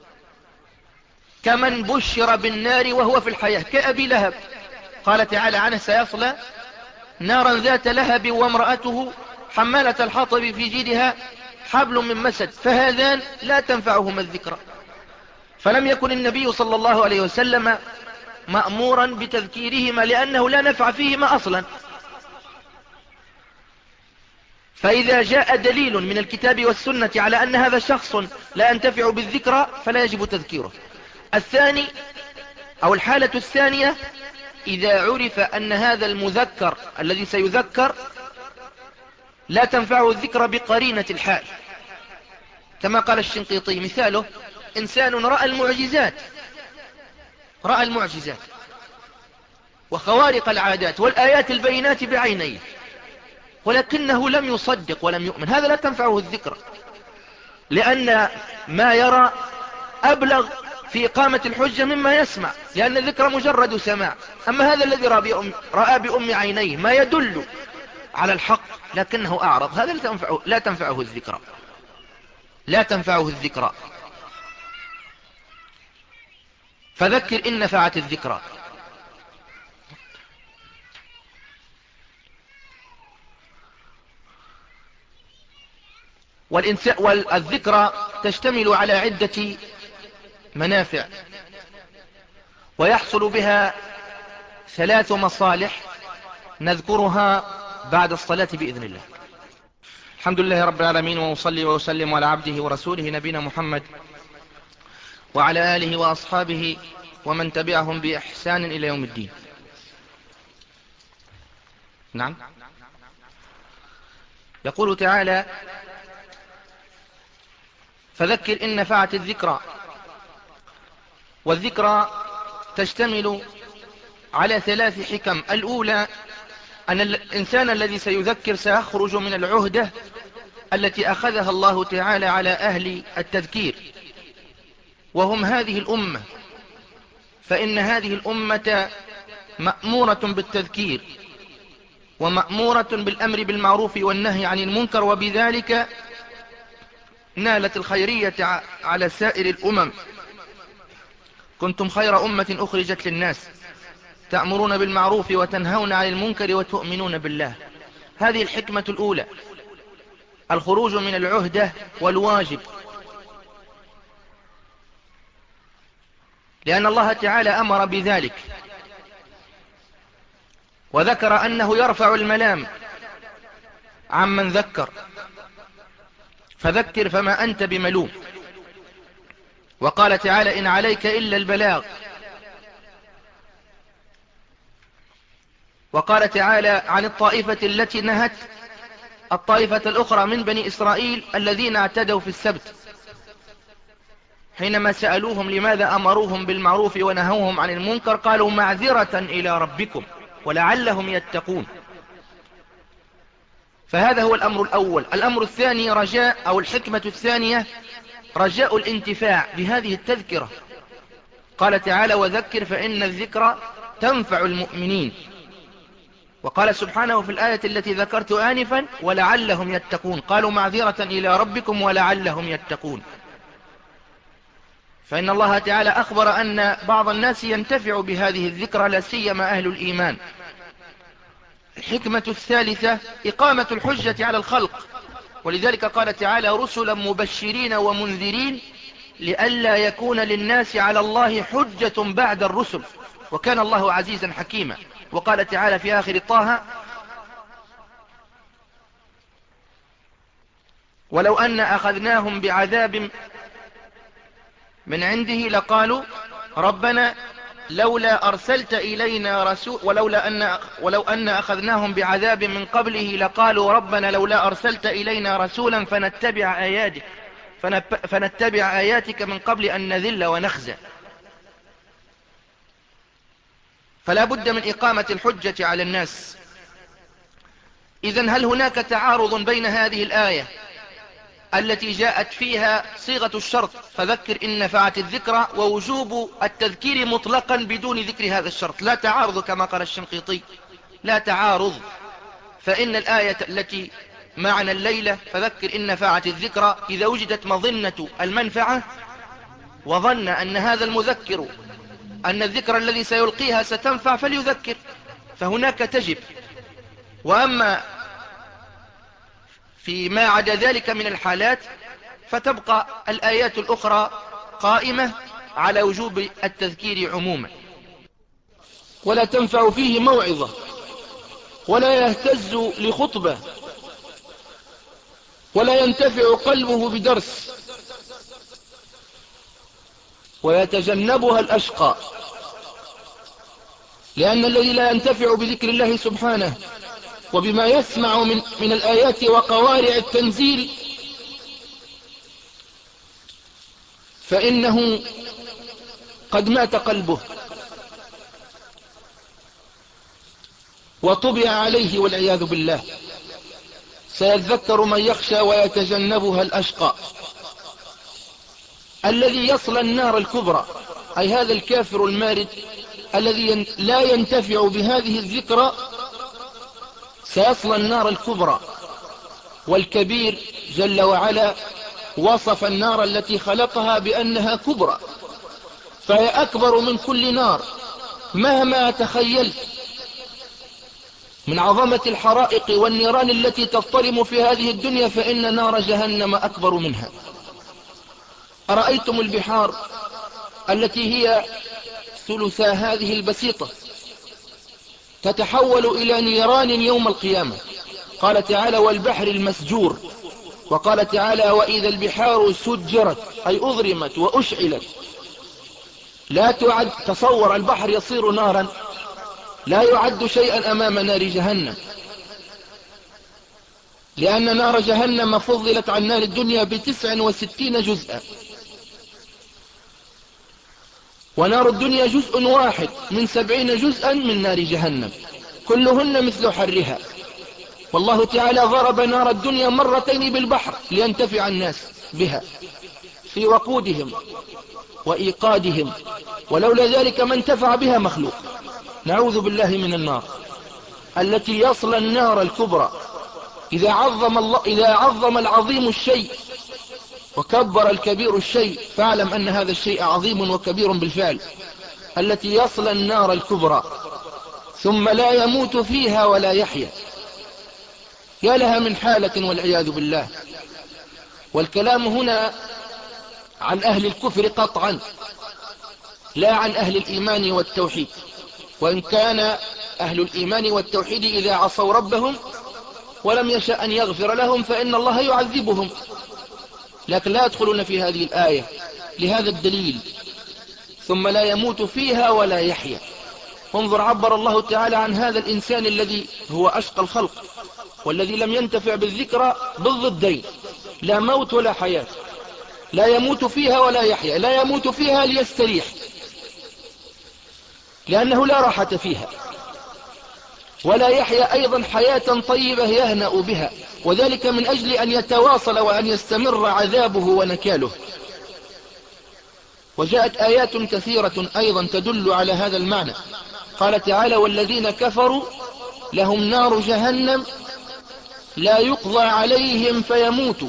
كمن بشر بالنار وهو في الحياة كأبي لهب، قال تعالى عنه: سيصلى نارا ذات لهب وامرأته حمالة الحطب في جيدها حبل من مسد، فهذان لا تنفعهما الذكرى. فلم يكن النبي صلى الله عليه وسلم مأمورا بتذكيرهما لأنه لا نفع فيهما أصلا. فإذا جاء دليل من الكتاب والسنة على أن هذا شخص لا ينتفع بالذكرى فلا يجب تذكيره. الثاني أو الحالة الثانية: إذا عرف أن هذا المذكر الذي سيذكر لا تنفعه الذكرى بقرينة الحال، كما قال الشنقيطي: مثاله إنسان رأى المعجزات رأى المعجزات وخوارق العادات والآيات البينات بعينيه، ولكنه لم يصدق ولم يؤمن، هذا لا تنفعه الذكرى، لأن ما يرى أبلغ في إقامة الحجة مما يسمع، لأن الذكرى مجرد سماع. أما هذا الذي رأى بأم عينيه ما يدل على الحق لكنه أعرض، هذا لا تنفعه, لا تنفعه الذكرى لا تنفعه الذكرى فذكر إن نفعت الذكرى. والذكرى تشتمل على عدة منافع، ويحصل بها ثلاث مصالح نذكرها بعد الصلاة بإذن الله. الحمد لله رب العالمين، وأصلي وأسلم على عبده ورسوله نبينا محمد وعلى آله وأصحابه ومن تبعهم بإحسان إلى يوم الدين. نعم. يقول تعالى: فذكر إن نفعت الذكرى. والذكرى تشتمل على ثلاث حكم. الأولى أن الإنسان الذي سيذكر سيخرج من العهدة التي أخذها الله تعالى على أهل التذكير، وهم هذه الأمة، فإن هذه الأمة مأمورة بالتذكير ومأمورة بالأمر بالمعروف والنهي عن المنكر، وبذلك نالت الخيرية على سائر الأمم. كنتم خير أمة أخرجت للناس تأمرون بالمعروف وتنهون عن المنكر وتؤمنون بالله. هذه الحكمة الأولى، الخروج من العهدة والواجب، لأن الله تعالى أمر بذلك وذكر أنه يرفع الملام عمن ذكر، فذكر فما أنت بملوم. وقال تعالى: إن عليك إلا البلاغ. وقال تعالى عن الطائفة التي نهت الطائفة الأخرى من بني إسرائيل الذين اعتدوا في السبت، حينما سألوهم لماذا أمروهم بالمعروف ونهوهم عن المنكر قالوا: معذرة إلى ربكم ولعلهم يتقون. فهذا هو الأمر الأول. الأمر الثاني رجاء أو الحكمة الثانية رجاء الانتفاع بهذه التذكرة. قال تعالى: وذكر فإن الذكرى تنفع المؤمنين. وقال سبحانه في الآية التي ذكرت آنفا: ولعلهم يتقون. قالوا: معذرة إلى ربكم ولعلهم يتقون. فإن الله تعالى أخبر أن بعض الناس ينتفع بهذه الذكرى، لا سيما أهل الإيمان. الحكمة الثالثة إقامة الحجة على الخلق، ولذلك قال تعالى: رسلا مبشرين ومنذرين لئلا يكون للناس على الله حجة بعد الرسل وكان الله عزيزا حكيما. وقال تعالى في آخر طه: ولو أن أخذناهم بعذاب من عنده لقالوا ربنا لولا أرسلت إلينا رسول ولولا أن ولو أن أخذناهم بعذاب من قبله لقالوا ربنا لولا أرسلت إلينا رسولا فنتبع آياتك فنتبع آياتك من قبل أن نذل ونخزى. فلا بد من إقامة الحجة على الناس. إذن هل هناك تعارض بين هذه الآية التي جاءت فيها صيغة الشرط فذكر إن نفعت الذكرى، ووجوب التذكير مطلقا بدون ذكر هذا الشرط؟ لا تعارض كما قال الشنقيطي، لا تعارض. فإن الآية التي معنى الليلة فذكر إن نفعت الذكرى إذا وجدت مظنة المنفعة وظن أن هذا المذكر أن الذكر الذي سيلقيها ستنفع فليذكر، فهناك تجب. وأما فيما عدا ذلك من الحالات فتبقى الآيات الأخرى قائمة على وجوب التذكير عموما. ولا تنفع فيه موعظة ولا يهتز لخطبة ولا ينتفع قلبه بدرس، ويتجنبها الأشقى، لأن الذي لا ينتفع بذكر الله سبحانه وبما يسمع من, من الآيات وقوارع التنزيل فإنه قد مات قلبه وطبع عليه والعياذ بالله. سيذكر من يخشى ويتجنبها الأشقى الذي يصل النار الكبرى، أي هذا الكافر المارد الذي لا ينتفع بهذه الذكرى سيصل النار الكبرى. والكبير جل وعلا وصف النار التي خلقها بأنها كبرى، فهي أكبر من كل نار مهما تخيلت من عظمة الحرائق والنيران التي تضطرم في هذه الدنيا، فإن نار جهنم أكبر منها. أرأيتم البحار التي هي ثلثا هذه البسيطة تتحول إلى نيران يوم القيامة؟ قال تعالى والبحر المسجور، وقال تعالى وإذا البحار سجرت أي أضرمت وأشعلت. لا تعد، تصور البحر يصير نارا، لا يعد شيئا أمام نار جهنم، لأن نار جهنم فضلت عن نار الدنيا بتسع وستين جزءا، ونار الدنيا جزء واحد من سبعين جزءا من نار جهنم، كلهن مثل حرها. والله تعالى ضرب نار الدنيا مرتين بالبحر لينتفع الناس بها في وقودهم وإيقادهم، ولولا ذلك ما انتفع بها مخلوق. نعوذ بالله من النار التي يصل النار الكبرى. إذا عظم, الله إذا عظم العظيم الشيء وكبر الكبير الشيء فاعلم أن هذا الشيء عظيم وكبير بالفعل. التي يصل النار الكبرى ثم لا يموت فيها ولا يحيا، يا لها من حالة والعياذ بالله. والكلام هنا عن أهل الكفر قطعا، لا عن أهل الإيمان والتوحيد، وإن كان أهل الإيمان والتوحيد إذا عصوا ربهم ولم يشأ أن يغفر لهم فإن الله يعذبهم، لكن لا يدخلون في هذه الآية لهذا الدليل، ثم لا يموت فيها ولا يحيا. انظر، عبر الله تعالى عن هذا الإنسان الذي هو أشقى الخلق والذي لم ينتفع بالذكرى بالضدين، لا موت ولا حياة. لا يموت فيها ولا يحيا، لا يموت فيها ليستريح لأنه لا راحة فيها، ولا يحيا أيضا حياة طيبة يهنأ بها، وذلك من أجل أن يتواصل وأن يستمر عذابه ونكاله. وجاءت آيات كثيرة أيضا تدل على هذا المعنى. قال تعالى والذين كفروا لهم نار جهنم لا يقضى عليهم فيموتوا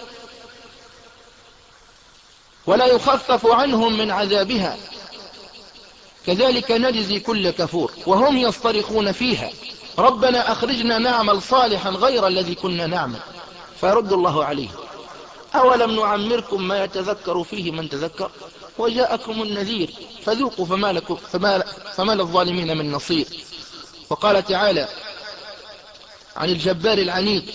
ولا يخفف عنهم من عذابها كذلك نجزي كل كفور وهم يصطرخون فيها ربنا أخرجنا نعمل صالحا غير الذي كنا نعمل فيرد الله عليه أولم نعمركم ما يتذكر فيه من تذكر وجاءكم النذير فذوقوا فما, لكم فما, فما للظالمين من نصير. وقال تعالى عن الجبار العنيد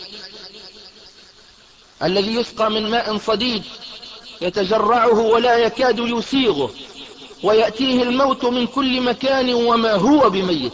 الذي يسقى من ماء صديد يتجرعه ولا يكاد يسيغه ويأتيه الموت من كل مكان وما هو بميت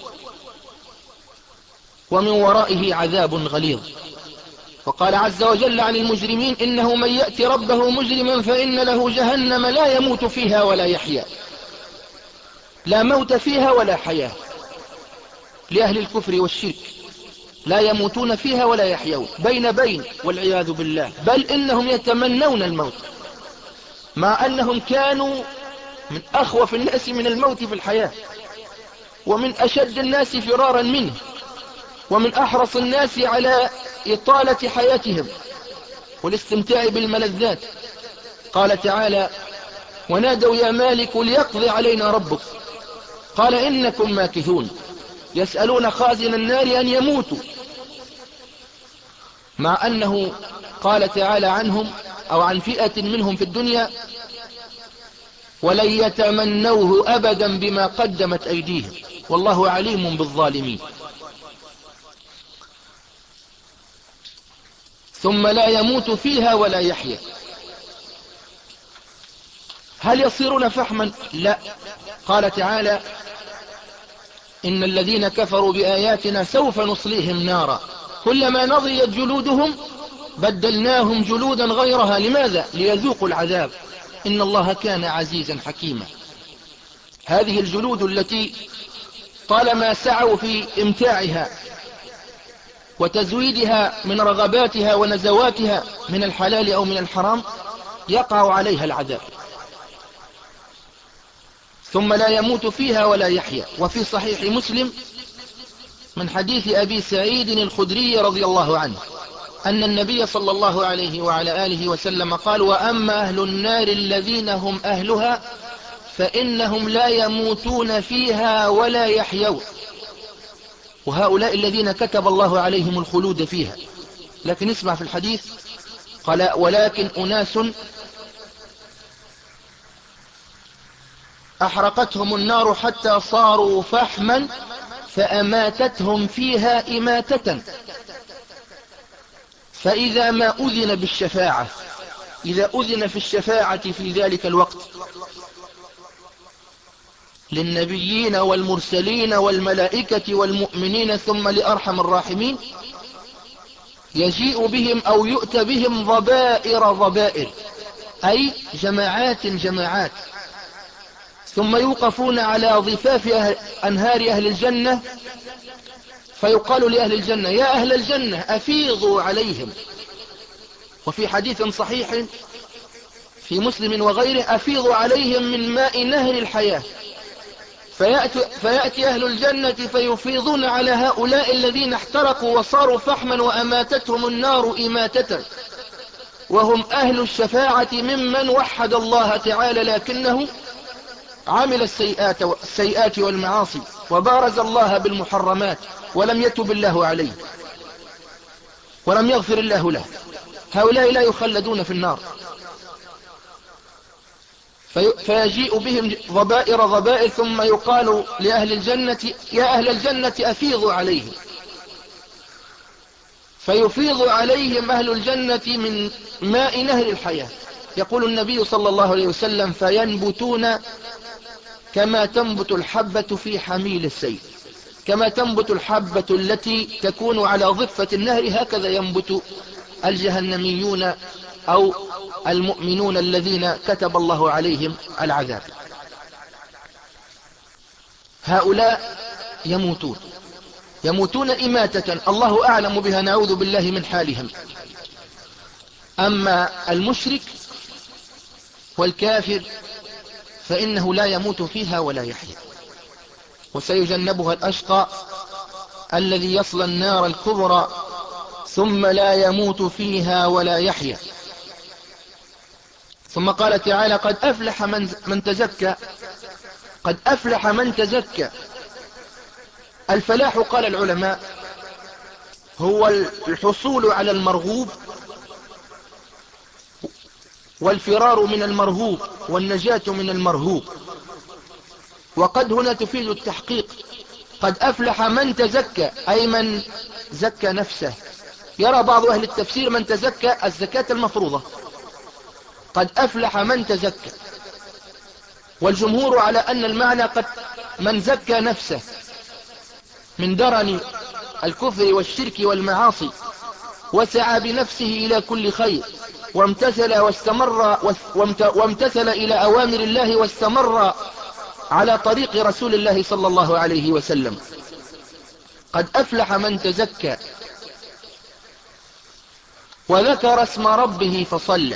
ومن ورائه عذاب غليظ. وقال عز وجل عن المجرمين إنه من يأتي ربه مجرما فإن له جهنم لا يموت فيها ولا يحيا. لا موت فيها ولا حياة لأهل الكفر والشرك، لا يموتون فيها ولا يحيون، بين بين والعياذ بالله، بل إنهم يتمنون الموت، مع أنهم كانوا من أخوف الناس من الموت في الحياة، ومن أشد الناس فرارا منه، ومن أحرص الناس على إطالة حياتهم والاستمتاع بالملذات. قال تعالى: ونادوا يا مالك ليقضي علينا ربك قال إنكم ماكثون، يسألون خازن النار أن يموتوا، مع أنه قال تعالى عنهم أو عن فئة منهم في الدنيا: ولن يتمنوه أبدا بما قدمت أيديهم والله عليم بالظالمين. ثم لا يموت فيها ولا يحيى. هل يصيرون فحما؟ لا. قال تعالى: إن الذين كفروا بآياتنا سوف نصليهم نارا كلما نضجت جلودهم بدلناهم جلودا غيرها. لماذا؟ ليذوقوا العذاب إن الله كان عزيزا حكيما. هذه الجلود التي طالما سعوا في امتاعها وتزويدها من رغباتها ونزواتها من الحلال أو من الحرام يقع عليها العذاب. ثم لا يموت فيها ولا يحيى. وفي صحيح مسلم من حديث أبي سعيد الخدري رضي الله عنه أن النبي صلى الله عليه وعلى آله وسلم قال: وأما أهل النار الذين هم أهلها فإنهم لا يموتون فيها ولا يحيون. وهؤلاء الذين كتب الله عليهم الخلود فيها. لكن اسمع في الحديث قال: ولكن أناس أحرقتهم النار حتى صاروا فحما فأماتتهم فيها إماتة، فإذا ما أذن بالشفاعة، إذا أذن في الشفاعة في ذلك الوقت للنبيين والمرسلين والملائكة والمؤمنين ثم لأرحم الراحمين، يجيء بهم أو يؤتى بهم ضبائر ضبائر، أي جماعات جماعات، ثم يوقفون على ضفاف أنهار أهل الجنة فيقال لأهل الجنة: يا أهل الجنة أفيضوا عليهم. وفي حديث صحيح في مسلم وغيره: أفيضوا عليهم من ماء نهر الحياة. فيأتي, فيأتي أهل الجنة فيفيضون على هؤلاء الذين احترقوا وصاروا فحما وأماتتهم النار إماتة، وهم أهل الشفاعة ممن وحد الله تعالى لكنه عمل السيئات, السيئات والمعاصي وبارز الله بالمحرمات ولم يتب الله عليه ولم يغفر الله له. هؤلاء لا يخلدون في النار. في فيجيء بهم ضبائر ضبائر ثم يقال لأهل الجنة: يا أهل الجنة أفيضوا عليهم. فيفيض عليهم أهل الجنة من ماء نهر الحياة. يقول النبي صلى الله عليه وسلم: فينبتون كما تنبت الحبة في حميل السيل. كما تنبت الحبة التي تكون على ضفة النهر هكذا ينبت الجهنميون أو المؤمنون الذين كتب الله عليهم العذاب. هؤلاء يموتون يموتون إماتة الله أعلم بها، نعوذ بالله من حالهم. أما المشرك والكافر فإنه لا يموت فيها ولا يحيا، وسيجنبها الأشقى الذي يصلى النار الكبرى ثم لا يموت فيها ولا يحيا. ثم قال تعالى: قد أفلح من, من تزكى. قد أفلح من تزكى. الفلاح قال العلماء هو الحصول على المرغوب والفرار من المرهوب والنجاة من المرهوب. وقد هنا تفيد التحقيق. قد أفلح من تزكى أي من زكى نفسه. يرى بعض أهل التفسير من تزكى الزكاة المفروضة. قد أفلح من تزكى، والجمهور على أن المعنى قد من زكى نفسه من درن الكفر والشرك والمعاصي وسعى بنفسه إلى كل خير وامتثل واستمر وامتثل إلى أوامر الله واستمر على طريق رسول الله صلى الله عليه وسلم. قد أفلح من تزكى وذكر اسم ربه فصلى،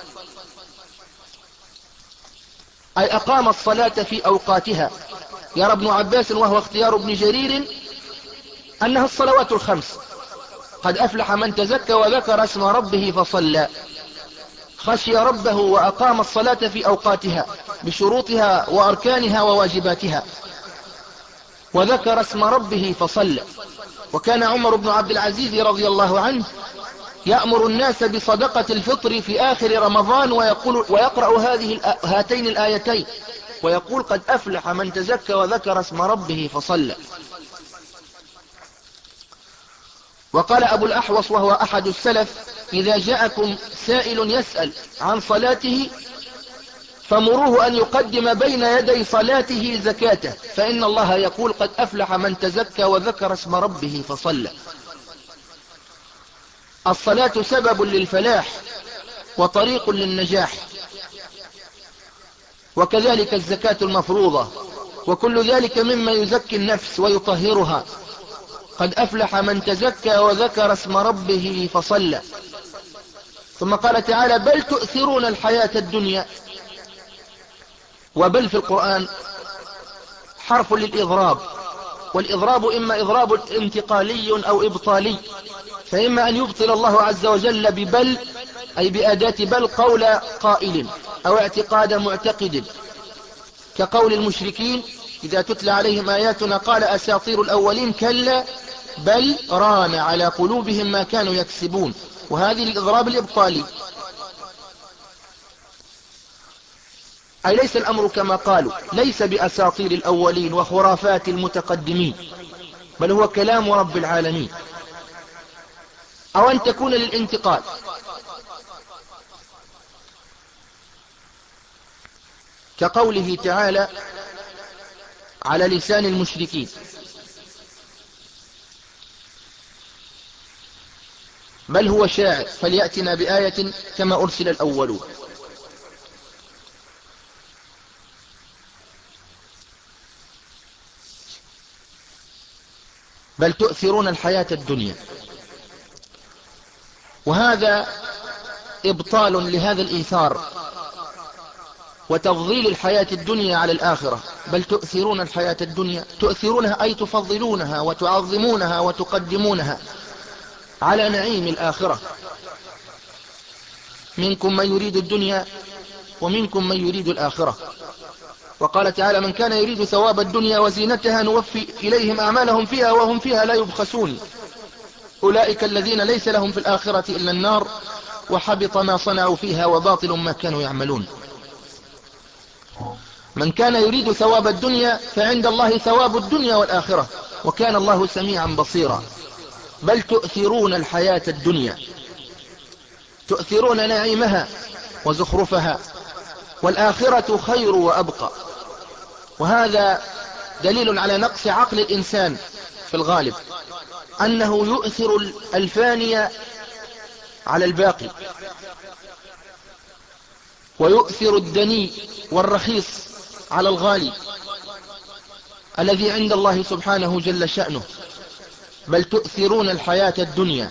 أي أقام الصلاة في أوقاتها. يرى ابن عباس وهو اختيار ابن جرير أنها الصلوات الخمس. قد أفلح من تزكى وذكر اسم ربه فصلى، خشي ربه وأقام الصلاة في أوقاتها بشروطها وأركانها وواجباتها، وذكر اسم ربه فصلى. وكان عمر بن عبد العزيز رضي الله عنه يأمر الناس بصدقة الفطر في آخر رمضان، ويقول ويقرأ هذه هاتين الآيتين ويقول قد أفلح من تزكى وذكر اسم ربه فصلى. وقال أبو الأحوص وهو أحد السلف: إذا جاءكم سائل يسأل عن صلاته فمروه أن يقدم بين يدي صلاته زكاته، فإن الله يقول قد أفلح من تزكى وذكر اسم ربه فصلى. الصلاة سبب للفلاح وطريق للنجاح، وكذلك الزكاة المفروضة، وكل ذلك مما يزكي النفس ويطهرها. قد أفلح من تزكى وذكر اسم ربه فصلى. ثم قال تعالى: بل تؤثرون الحياة الدنيا. وبل في القرآن حرف للإضراب، والإضراب إما إضراب انتقالي أو إبطالي، فإما أن يبطل الله عز وجل ببل أي بأداة بل قول قائل أو اعتقاد معتقد، كقول المشركين إذا تتلى عليهم آياتنا قال أساطير الأولين كلا بل ران على قلوبهم ما كانوا يكسبون، وهذه الإضراب الإبطالي. أي ليس الأمر كما قالوا، ليس بأساطير الأولين وخرافات المتقدمين، بل هو كلام رب العالمين. أو أن تكون للانتقال، كقوله تعالى على لسان المشركين: بل هو شاعر فليأتنا بآية كما أرسل الأولون. بل تؤثرون الحياة الدنيا، وهذا إبطال لهذا الإيثار وتفضيل الحياة الدنيا على الآخرة. بل تؤثرون الحياة الدنيا، تؤثرونها أي تفضلونها وتعظمونها وتقدمونها على نعيم الآخرة. منكم من يريد الدنيا ومنكم من يريد الآخرة. وقال تعالى: من كان يريد ثواب الدنيا وزينتها نوفي إليهم أعمالهم فيها وهم فيها لا يبخسون، أولئك الذين ليس لهم في الآخرة إلا النار وحبط ما صنعوا فيها وباطل ما كانوا يعملون. من كان يريد ثواب الدنيا فعند الله ثواب الدنيا والآخرة، وكان الله سميعا بصيرا. بل تؤثرون الحياة الدنيا، تؤثرون نعيمها وزخرفها، والآخرة خير وأبقى. وهذا دليل على نقص عقل الإنسان في الغالب، أنه يؤثر الفاني على الباقي، ويؤثر الدني والرخيص على الغالي الذي عند الله سبحانه جل شأنه. بل تؤثرون الحياة الدنيا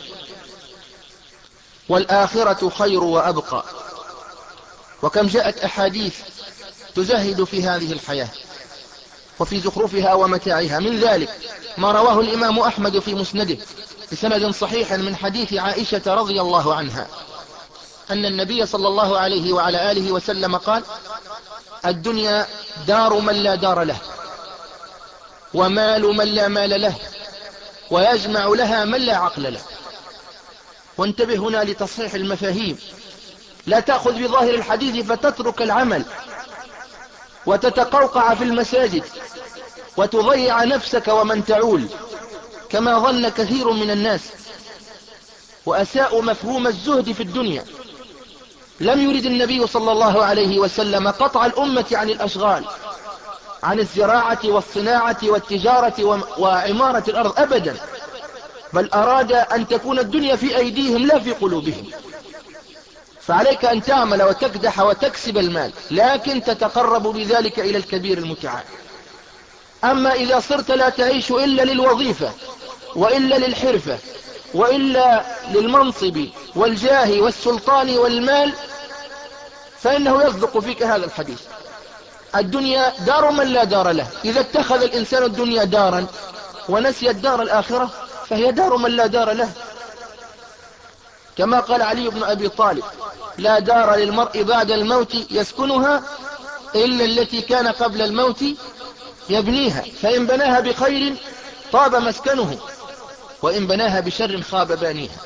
والآخرة خير وأبقى. وكم جاءت أحاديث تزهد في هذه الحياة وفي زخرفها ومتاعها. من ذلك ما رواه الإمام أحمد في مسنده بسند صحيح من حديث عائشة رضي الله عنها أن النبي صلى الله عليه وعلى آله وسلم قال: الدنيا دار من لا دار له، ومال من لا مال له، ويجمع لها من لا عقل له. وانتبه هنا لتصحيح المفاهيم، لا تأخذ بظاهر الحديث فتترك العمل وتتقوقع في المساجد وتضيع نفسك ومن تعول، كما ظن كثير من الناس وأساءوا مفهوم الزهد في الدنيا. لم يرد النبي صلى الله عليه وسلم قطع الأمة عن الأشغال، عن الزراعة والصناعة والتجارة وعمارة الأرض أبدا، بل أراد أن تكون الدنيا في أيديهم لا في قلوبهم. فعليك أن تعمل وتكدح وتكسب المال، لكن تتقرب بذلك إلى الكبير المتعال. أما إذا صرت لا تعيش إلا للوظيفة وإلا للحرفة وإلا للمنصب والجاه والسلطان والمال، فإنه يصدق فيك هذا الحديث: الدنيا دار من لا دار له. إذا اتخذ الإنسان الدنيا دارا ونسي الدار الآخرة فهي دار من لا دار له. كما قال علي بن أبي طالب: لا دار للمرء بعد الموت يسكنها إلا التي كان قبل الموت يبنيها، فإن بناها بخير طاب مسكنه وإن بناها بشر خاب بانيها.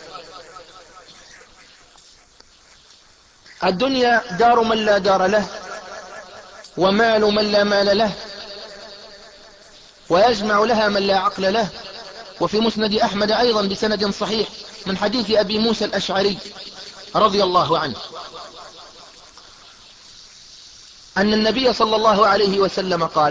الدنيا دار من لا دار له، ومال من لا مال له، ويجمع لها من لا عقل له. وفي مسند أحمد أيضا بسند صحيح من حديث أبي موسى الأشعري رضي الله عنه أن النبي صلى الله عليه وسلم قال: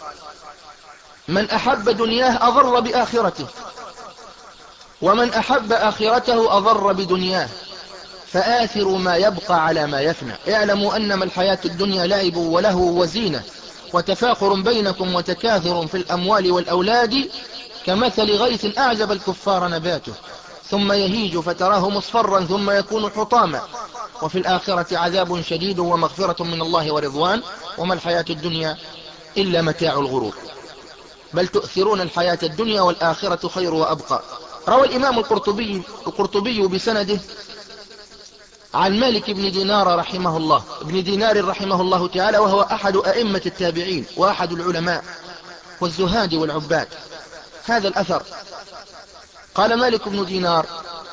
من أحب دنياه أضر بآخرته، ومن أحب آخرته أضر بدنياه، فآثروا ما يبقى على ما يفنى. اعلموا أنما الحياة الدنيا لعب ولهو وزينة وتفاخر بينكم وتكاثر في الأموال والأولاد كمثل غيث أعجب الكفار نباته ثم يهيج فتراه مصفرا ثم يكون حطاما، وفي الآخرة عذاب شديد ومغفرة من الله ورضوان، وما الحياة الدنيا إلا متاع الغرور. بل تؤثرون الحياة الدنيا والآخرة خير وأبقى. روى الإمام القرطبي, القرطبي بسنده عن مالك بن دينار رحمه الله ابن دينار رحمه الله تعالى، وهو أحد أئمة التابعين وأحد العلماء والزهاد والعباد، هذا الأثر. قال مالك بن دينار: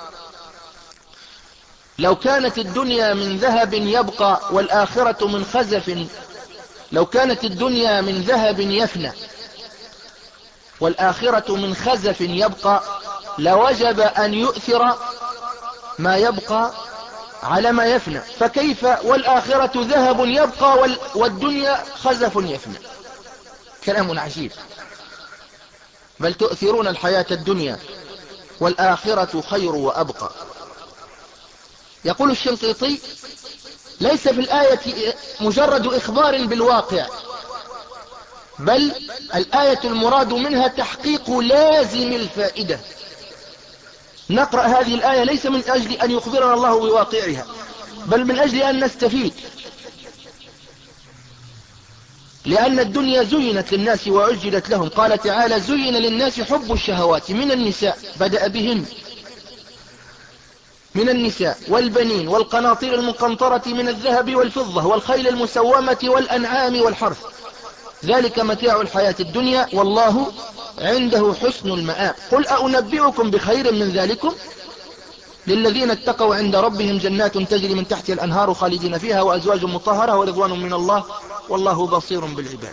لو كانت الدنيا من ذهب يبقى والآخرة من خزف لو كانت الدنيا من ذهب يفنى والآخرة من خزف يبقى لوجب أن يؤثر ما يبقى على ما يفنى، فكيف والآخرة ذهب يبقى والدنيا خزف يفنى؟ كلام عجيب. بل تؤثرون الحياة الدنيا والآخرة خير وأبقى. يقول الشنقيطي: ليس في الآية مجرد إخبار بالواقع، بل الآية المراد منها تحقيق لازم الفائدة. نقرأ هذه الآية ليس من أجل أن يخبرنا الله بواقعها، بل من أجل أن نستفيد، لأن الدنيا زينت للناس وعجلت لهم. قال تعالى: زين للناس حب الشهوات من النساء، بدأ بهن، من النساء والبنين والقناطير المقنطرة من الذهب والفضة والخيل المسومة والأنعام والحرث، ذلك متاع الحياة الدنيا والله عنده حسن المآب. قل أنبئكم بخير من ذلكم للذين اتقوا عند ربهم جنات تجري من تحتها الأنهار خالدين فيها وأزواج مطهرة ورضوان من الله والله بصير بالعباد.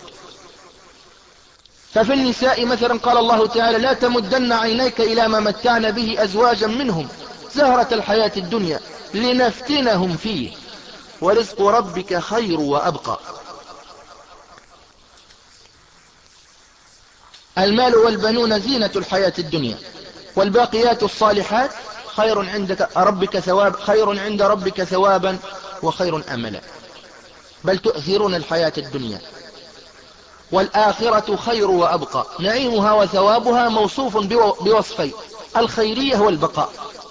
ففي النساء مثلا قال الله تعالى: لا تمدن عينيك إلى ما متعنا به أزواجا منهم زهرة الحياة الدنيا لنفتنهم فيه ورزق ربك خير وأبقى. المال والبنون زينة الحياة الدنيا، والباقيات الصالحات خير عند ربك ثواب خير عند ربك ثوابا وخير أملا. بل تؤثرون الحياة الدنيا والآخرة خير وأبقى. نعيمها وثوابها موصوف بوصفين: الخيرية والبقاء.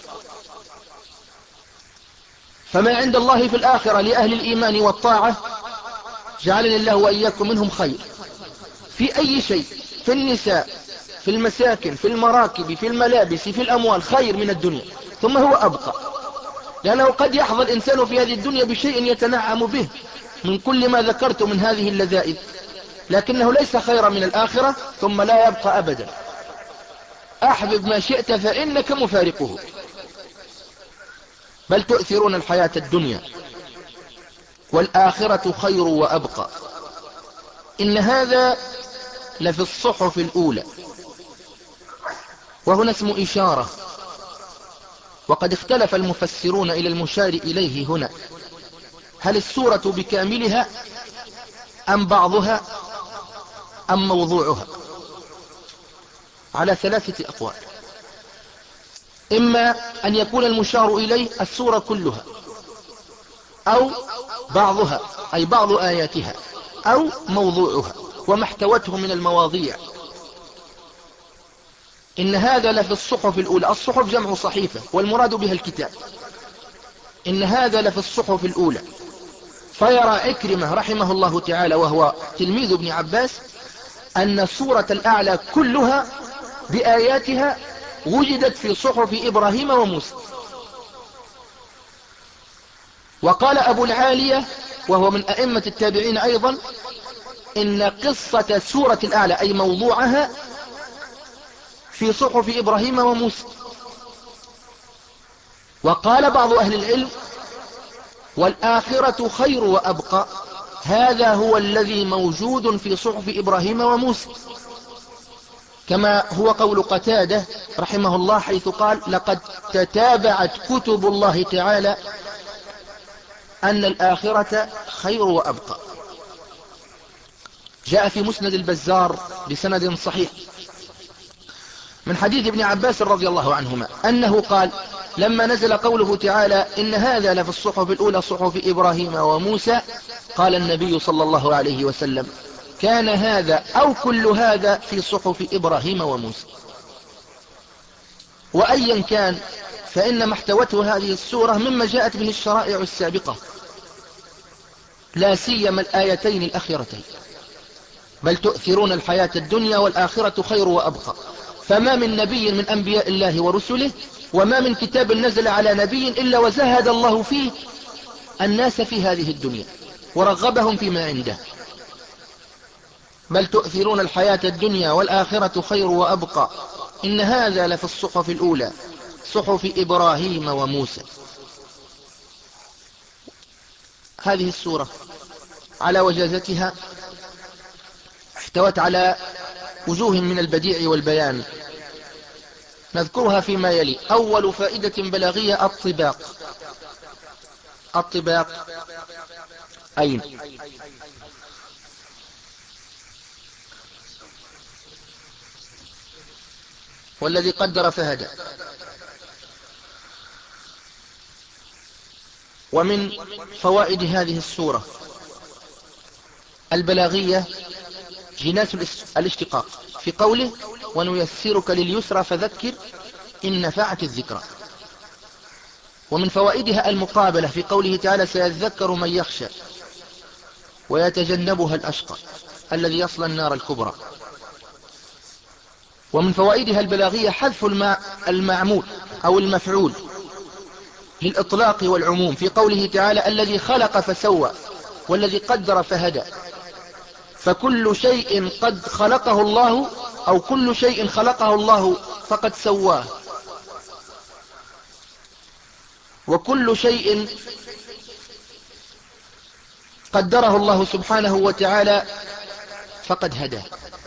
فما عند الله في الآخرة لأهل الإيمان والطاعة جعلني الله وإياكم منهم خير في أي شيء، في النساء، في المساكن، في المراكب، في الملابس، في الأموال، خير من الدنيا. ثم هو أبقى، لأنه قد يحظى الإنسان في هذه الدنيا بشيء يتنعم به من كل ما ذكرت من هذه اللذائذ، لكنه ليس خيرا من الآخرة، ثم لا يبقى أبدا. أحبب ما شئت فإنك مفارقه. بل تؤثرون الحياة الدنيا والآخرة خير وأبقى. إن هذا لفي الصحف الأولى. وهنا اسم إشارة، وقد اختلف المفسرون إلى المشار إليه هنا، هل السورة بكاملها أم بعضها أم موضوعها، على ثلاثة أقوال. إما أن يكون المشار إليه السورة كلها، أو بعضها أي بعض آياتها أو موضوعها وما احتوته من المواضيع. إن هذا لفي الصحف الأولى. الصحف جمع صحيفة والمراد بها الكتاب. إن هذا لفي الصحف الأولى. فيرى عكرمة رحمه الله تعالى وهو تلميذ ابن عباس أن سورة الأعلى كلها بآياتها وجدت في صحف إبراهيم وموسى. وقال أبو العالية وهو من أئمة التابعين أيضا إن قصة سورة الأعلى أي موضوعها في صحف إبراهيم وموسى. وقال بعض أهل العلم والآخرة خير وأبقى، هذا هو الذي موجود في صحف إبراهيم وموسى، كما هو قول قتادة رحمه الله حيث قال لقد تتابعت كتب الله تعالى أن الآخرة خير وأبقى. جاء في مسند البزار بسند صحيح من حديث ابن عباس رضي الله عنهما أنه قال لما نزل قوله تعالى إن هذا لفي الصحف الأولى صحف إبراهيم وموسى، قال النبي صلى الله عليه وسلم كان هذا أو كل هذا في صحف إبراهيم وموسى. وأيا كان فإن ما احتوته هذه السورة مما جاءت به الشرائع السابقة، لا سيما الآيتين الأخيرتين، بل تؤثرون الحياة الدنيا والآخرة خير وأبقى. فما من نبي من أنبياء الله ورسله وما من كتاب نزل على نبي إلا وزهد الله فيه الناس في هذه الدنيا ورغبهم فيما عنده. بل تؤثرون الحياة الدنيا والآخرة خير وأبقى. إن هذا لفي الصحف الأولى صحف إبراهيم وموسى. هذه السورة على وجازتها احتوت على وجوه من البديع والبيان، نذكرها فيما يلي. أول فائدة بلاغية الطباق. الطباق أين؟ والذي قدر فهدى. ومن فوائد هذه السورة البلاغية جناس الاشتقاق في قوله ونيسرك لليسرى فذكر إن نفعت الذكرى. ومن فوائدها المقابلة في قوله تعالى سيذكر من يخشى ويتجنبها الأشقى الذي يصلى النار الكبرى. ومن فوائدها البلاغية حذف المعمول أو المفعول للإطلاق والعموم في قوله تعالى الذي خلق فسوى والذي قدر فهدى. فكل شيء قد خلقه الله أو كل شيء خلقه الله فقد سواه، وكل شيء قدره الله سبحانه وتعالى فقد هداه.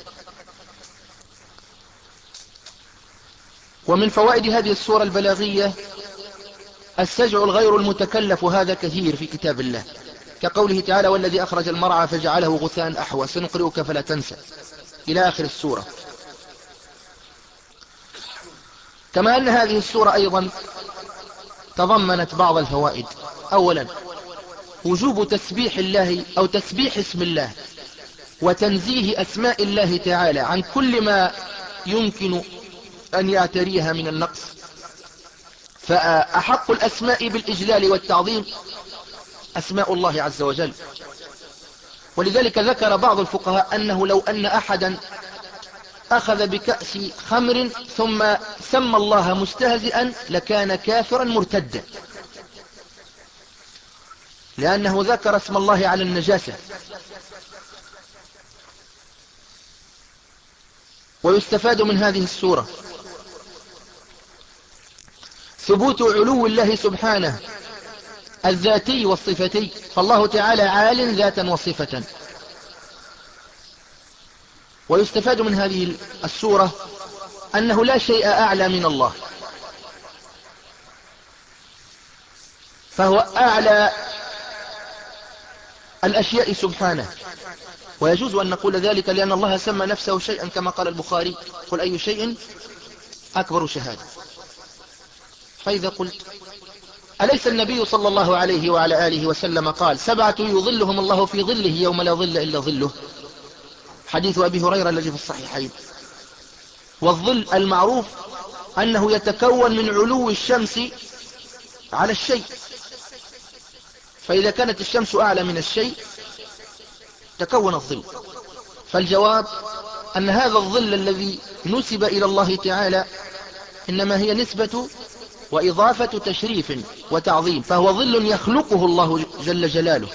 ومن فوائد هذه السورة البلاغية السجع الغير المتكلف، وهذا كثير في كتاب الله كقوله تعالى والذي أخرج المرعى فجعله غثاء أحوى سنقرئك فلا تنسى إلى آخر السورة. كما أن هذه السورة أيضا تضمنت بعض الفوائد. أولا وجوب تسبيح الله أو تسبيح اسم الله وتنزيه أسماء الله تعالى عن كل ما يمكن أن يعتريها من النقص، فأحق الأسماء بالإجلال والتعظيم أسماء الله عز وجل. ولذلك ذكر بعض الفقهاء أنه لو أن أحدا أخذ بكأس خمر ثم سمى الله مستهزئا لكان كافرا مرتدا، لأنه ذكر اسم الله على النجاسة. ويستفاد من هذه السورة ثبوت علو الله سبحانه الذاتي والصفتي، فالله تعالى عال ذاتا وصفة. ويستفاد من هذه السورة أنه لا شيء أعلى من الله، فهو أعلى الأشياء سبحانه. ويجوز أن نقول ذلك لأن الله سمى نفسه شيئا كما قال البخاري قل أي شيء أكبر شهادة. فإذا قلت أليس النبي صلى الله عليه وعلى آله وسلم قال سبعة يظلهم الله في ظله يوم لا ظل إلا ظله؟ حديث أبي هريرة الذي في الصحيحين. والظل المعروف أنه يتكون من علو الشمس على الشيء، فإذا كانت الشمس أعلى من الشيء تكون الظل. فالجواب أن هذا الظل الذي نسب إلى الله تعالى إنما هي نسبة وإضافة تشريف وتعظيم، فهو ظل يخلقه الله جل جلاله.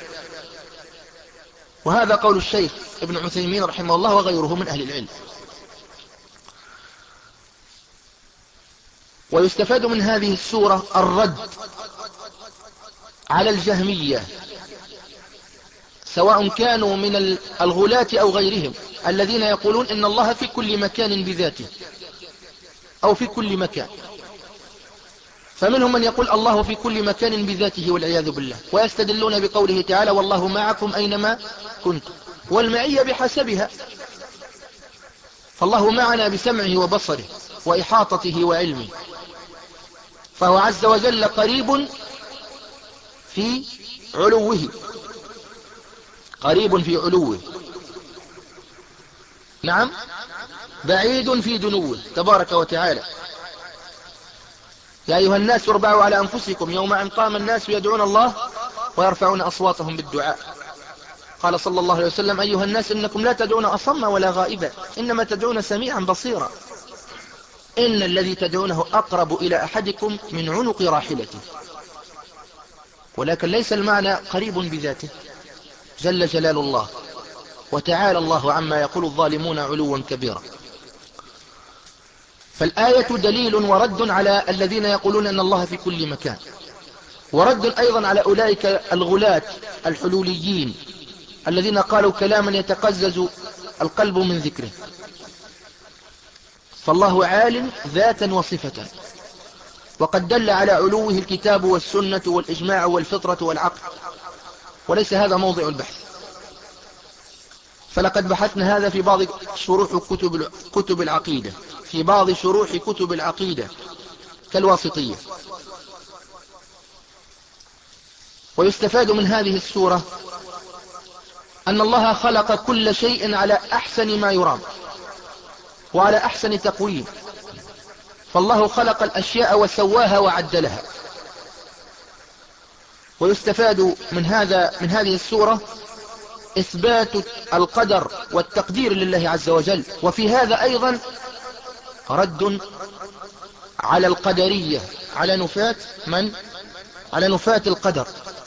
وهذا قول الشيخ ابن عثيمين رحمه الله وغيره من أهل العلم. ويستفاد من هذه السورة الرد على الجهمية، سواء كانوا من الغلاة أو غيرهم، الذين يقولون إن الله في كل مكان بذاته أو في كل مكان. فمنهم من يقول الله في كل مكان بذاته والعياذ بالله، ويستدلون بقوله تعالى والله معكم أينما كنتم، والمعية بحسبها، فالله معنا بسمعه وبصره وإحاطته وعلمه، فهو عز وجل قريب في علوه، قريب في علوه، نعم، بعيد في دنوه تبارك وتعالى. يا أيها الناس اربعوا على أنفسكم يوم أن قام الناس يدعون الله ويرفعون أصواتهم بالدعاء. قال صلى الله عليه وسلم أيها الناس إنكم لا تدعون أصم ولا غائبا، إنما تدعون سميعا بصيرا، إن الذي تدعونه أقرب إلى أحدكم من عنق راحلته. ولكن ليس المعنى قريب بذاته جل جلال الله، وتعالى الله عما يقول الظالمون علوا كبيرا. فالآية دليل ورد على الذين يقولون أن الله في كل مكان، ورد أيضا على أولئك الغلاة الحلوليين الذين قالوا كلاما يتقزز القلب من ذكره. فالله عال ذاتا وصفة، وقد دل على علوه الكتاب والسنة والإجماع والفطرة والعقل، وليس هذا موضع البحث. فلقد بحثنا هذا في بعض شروح كتب كتب العقيدة في بعض شروح كتب العقيدة كالواسطية. ويستفاد من هذه السورة أن الله خلق كل شيء على أحسن ما يرام وعلى أحسن تقويم، فالله خلق الأشياء وسواها وعدلها. ويستفاد من هذا من هذه السورة إثبات القدر والتقدير لله عز وجل، وفي هذا أيضا رد على القدرية، على نفاة من؟ على نفاة القدر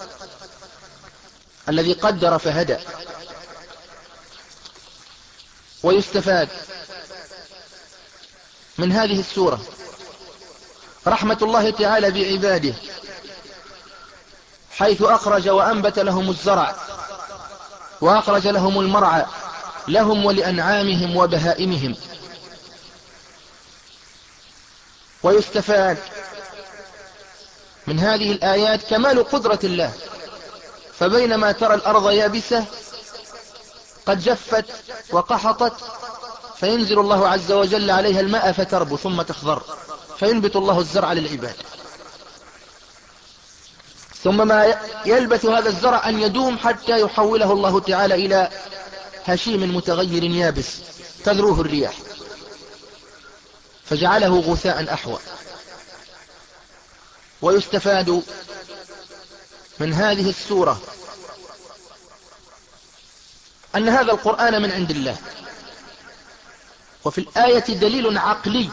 الذي قدر فهدى. ويستفاد من هذه السورة رحمة الله تعالى بعباده، حيث أخرج وأنبت لهم الزرع وأخرج لهم المرعى لهم ولأنعامهم وبهائمهم. ويستفاد من هذه الآيات كمال قدرة الله، فبينما ترى الأرض يابسة قد جفت وقحطت فينزل الله عز وجل عليها الماء فتربو ثم تخضر، فينبت الله الزرع للعباد. ثم ما يلبث هذا الزرع أن يدوم حتى يحوله الله تعالى إلى هشيم متغير يابس تذروه الرياح، فجعله غثاء أحوى. ويستفاد من هذه السورة أن هذا القرآن من عند الله. وفي الآية دليل عقلي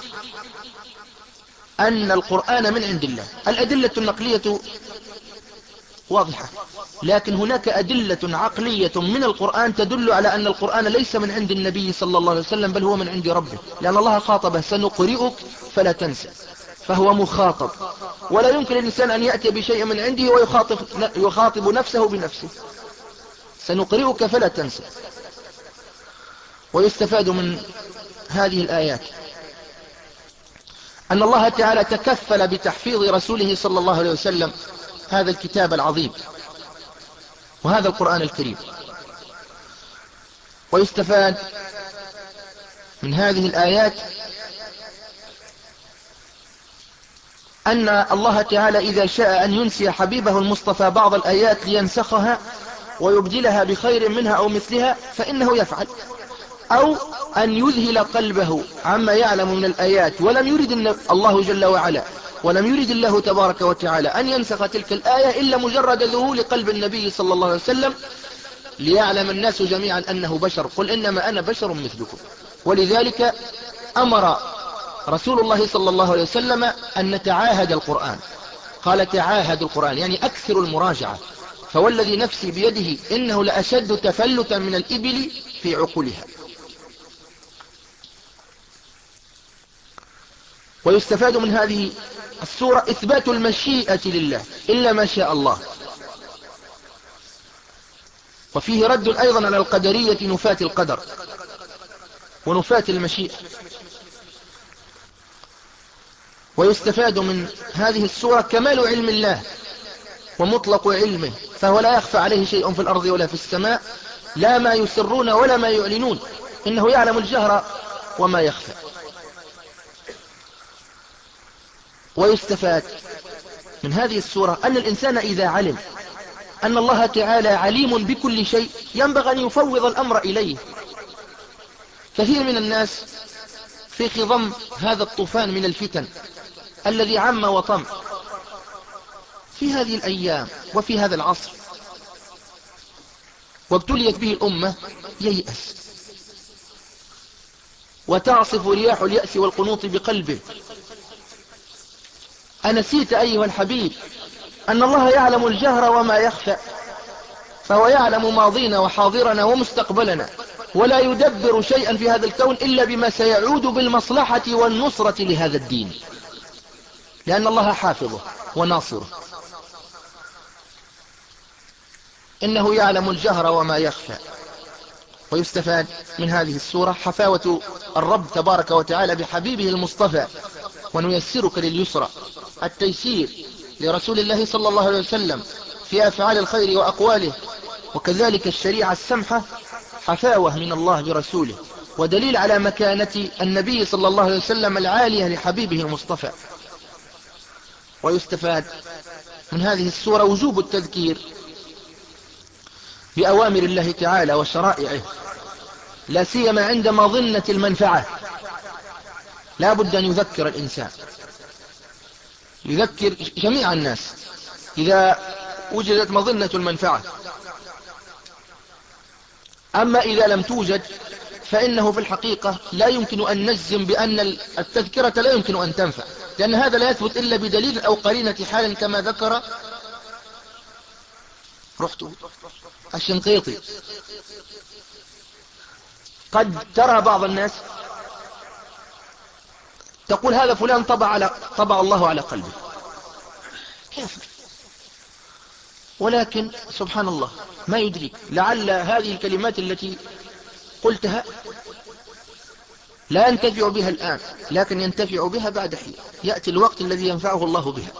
أن القرآن من عند الله. الأدلة النقلية واضحة، لكن هناك أدلة عقلية من القرآن تدل على أن القرآن ليس من عند النبي صلى الله عليه وسلم، بل هو من عند ربه، لأن الله خاطبه سنقرئك فلا تنسى، فهو مخاطب، ولا يمكن الإنسان أن يأتي بشيء من عنده ويخاطب يخاطب نفسه بنفسه، سنقرئك فلا تنسى. ويستفاد من هذه الآيات أن الله تعالى تكفل بتحفيظ رسوله صلى الله عليه وسلم هذا الكتاب العظيم وهذا القرآن الكريم. ويستفاد من هذه الآيات أن الله تعالى إذا شاء أن ينسي حبيبه المصطفى بعض الآيات لينسخها ويبدلها بخير منها أو مثلها فإنه يفعل، أو أن يذهل قلبه عما يعلم من الآيات ولم يرد الله جل وعلا ولم يرد الله تبارك وتعالى أن ينسخ تلك الآية إلا مجرد ذهول قلب النبي صلى الله عليه وسلم ليعلم الناس جميعا أنه بشر، قل إنما أنا بشر مثلكم. ولذلك أمر رسول الله صلى الله عليه وسلم أن نتعاهد القرآن، قال تعاهد القرآن يعني أكثر المراجعة، فوالذي نفسي بيده إنه لأشد تفلتا من الإبل في عقولها. ويستفاد من هذه السورة إثبات المشيئة لله إلا ما شاء الله، وفيه رد أيضا على القدرية نفاة القدر ونفاة المشيئة. ويستفاد من هذه السورة كمال علم الله ومطلق علمه، فهو لا يخفى عليه شيء في الأرض ولا في السماء، لا ما يسرون ولا ما يعلنون، إنه يعلم الجهر وما يخفى. ويستفاد من هذه السورة أن الإنسان إذا علم أن الله تعالى عليم بكل شيء ينبغي أن يفوض الأمر إليه. كثير من الناس في خضم هذا الطوفان من الفتن الذي عم وطم في هذه الأيام وفي هذا العصر وابتليت به الأمة ييأس وتعصف رياح اليأس والقنوط بقلبه. أنسيت أيها الحبيب أن الله يعلم الجهر وما يخفى، فهو يعلم ماضينا وحاضرنا ومستقبلنا، ولا يدبر شيئا في هذا الكون إلا بما سيعود بالمصلحة والنصرة لهذا الدين، لأن الله حافظه وناصره. إنه يعلم الجهر وما يخفى. ويستفاد من هذه السورة حفاوة الرب تبارك وتعالى بحبيبه المصطفى، ونيسرك لليسرى، التيسير لرسول الله صلى الله عليه وسلم في أفعال الخير وأقواله، وكذلك الشريعة السمحة حفاوة من الله برسوله، ودليل على مكانة النبي صلى الله عليه وسلم العالية لحبيبه المصطفى. ويستفاد من هذه السورة وجوب التذكير بأوامر الله تعالى وشرائعه، لا سيما عند مظنة المنفعة، لا بد أن يذكر الإنسان، يذكر جميع الناس إذا وجدت مظنة المنفعة. أما إذا لم توجد فإنه في الحقيقة لا يمكن أن نجزم بأن التذكرة لا يمكن أن تنفع، لأن هذا لا يثبت إلا بدليل أو قرينة حال، كما ذكر رحت الشنقيطي. قد ترى بعض الناس تقول هذا فلان طبع, على طبع الله على قلبه، كيف؟ ولكن سبحان الله ما يدريك، لعل هذه الكلمات التي قلتها لا ينتفع بها الآن، لكن ينتفع بها بعد حين، يأتي الوقت الذي ينفعه الله بها.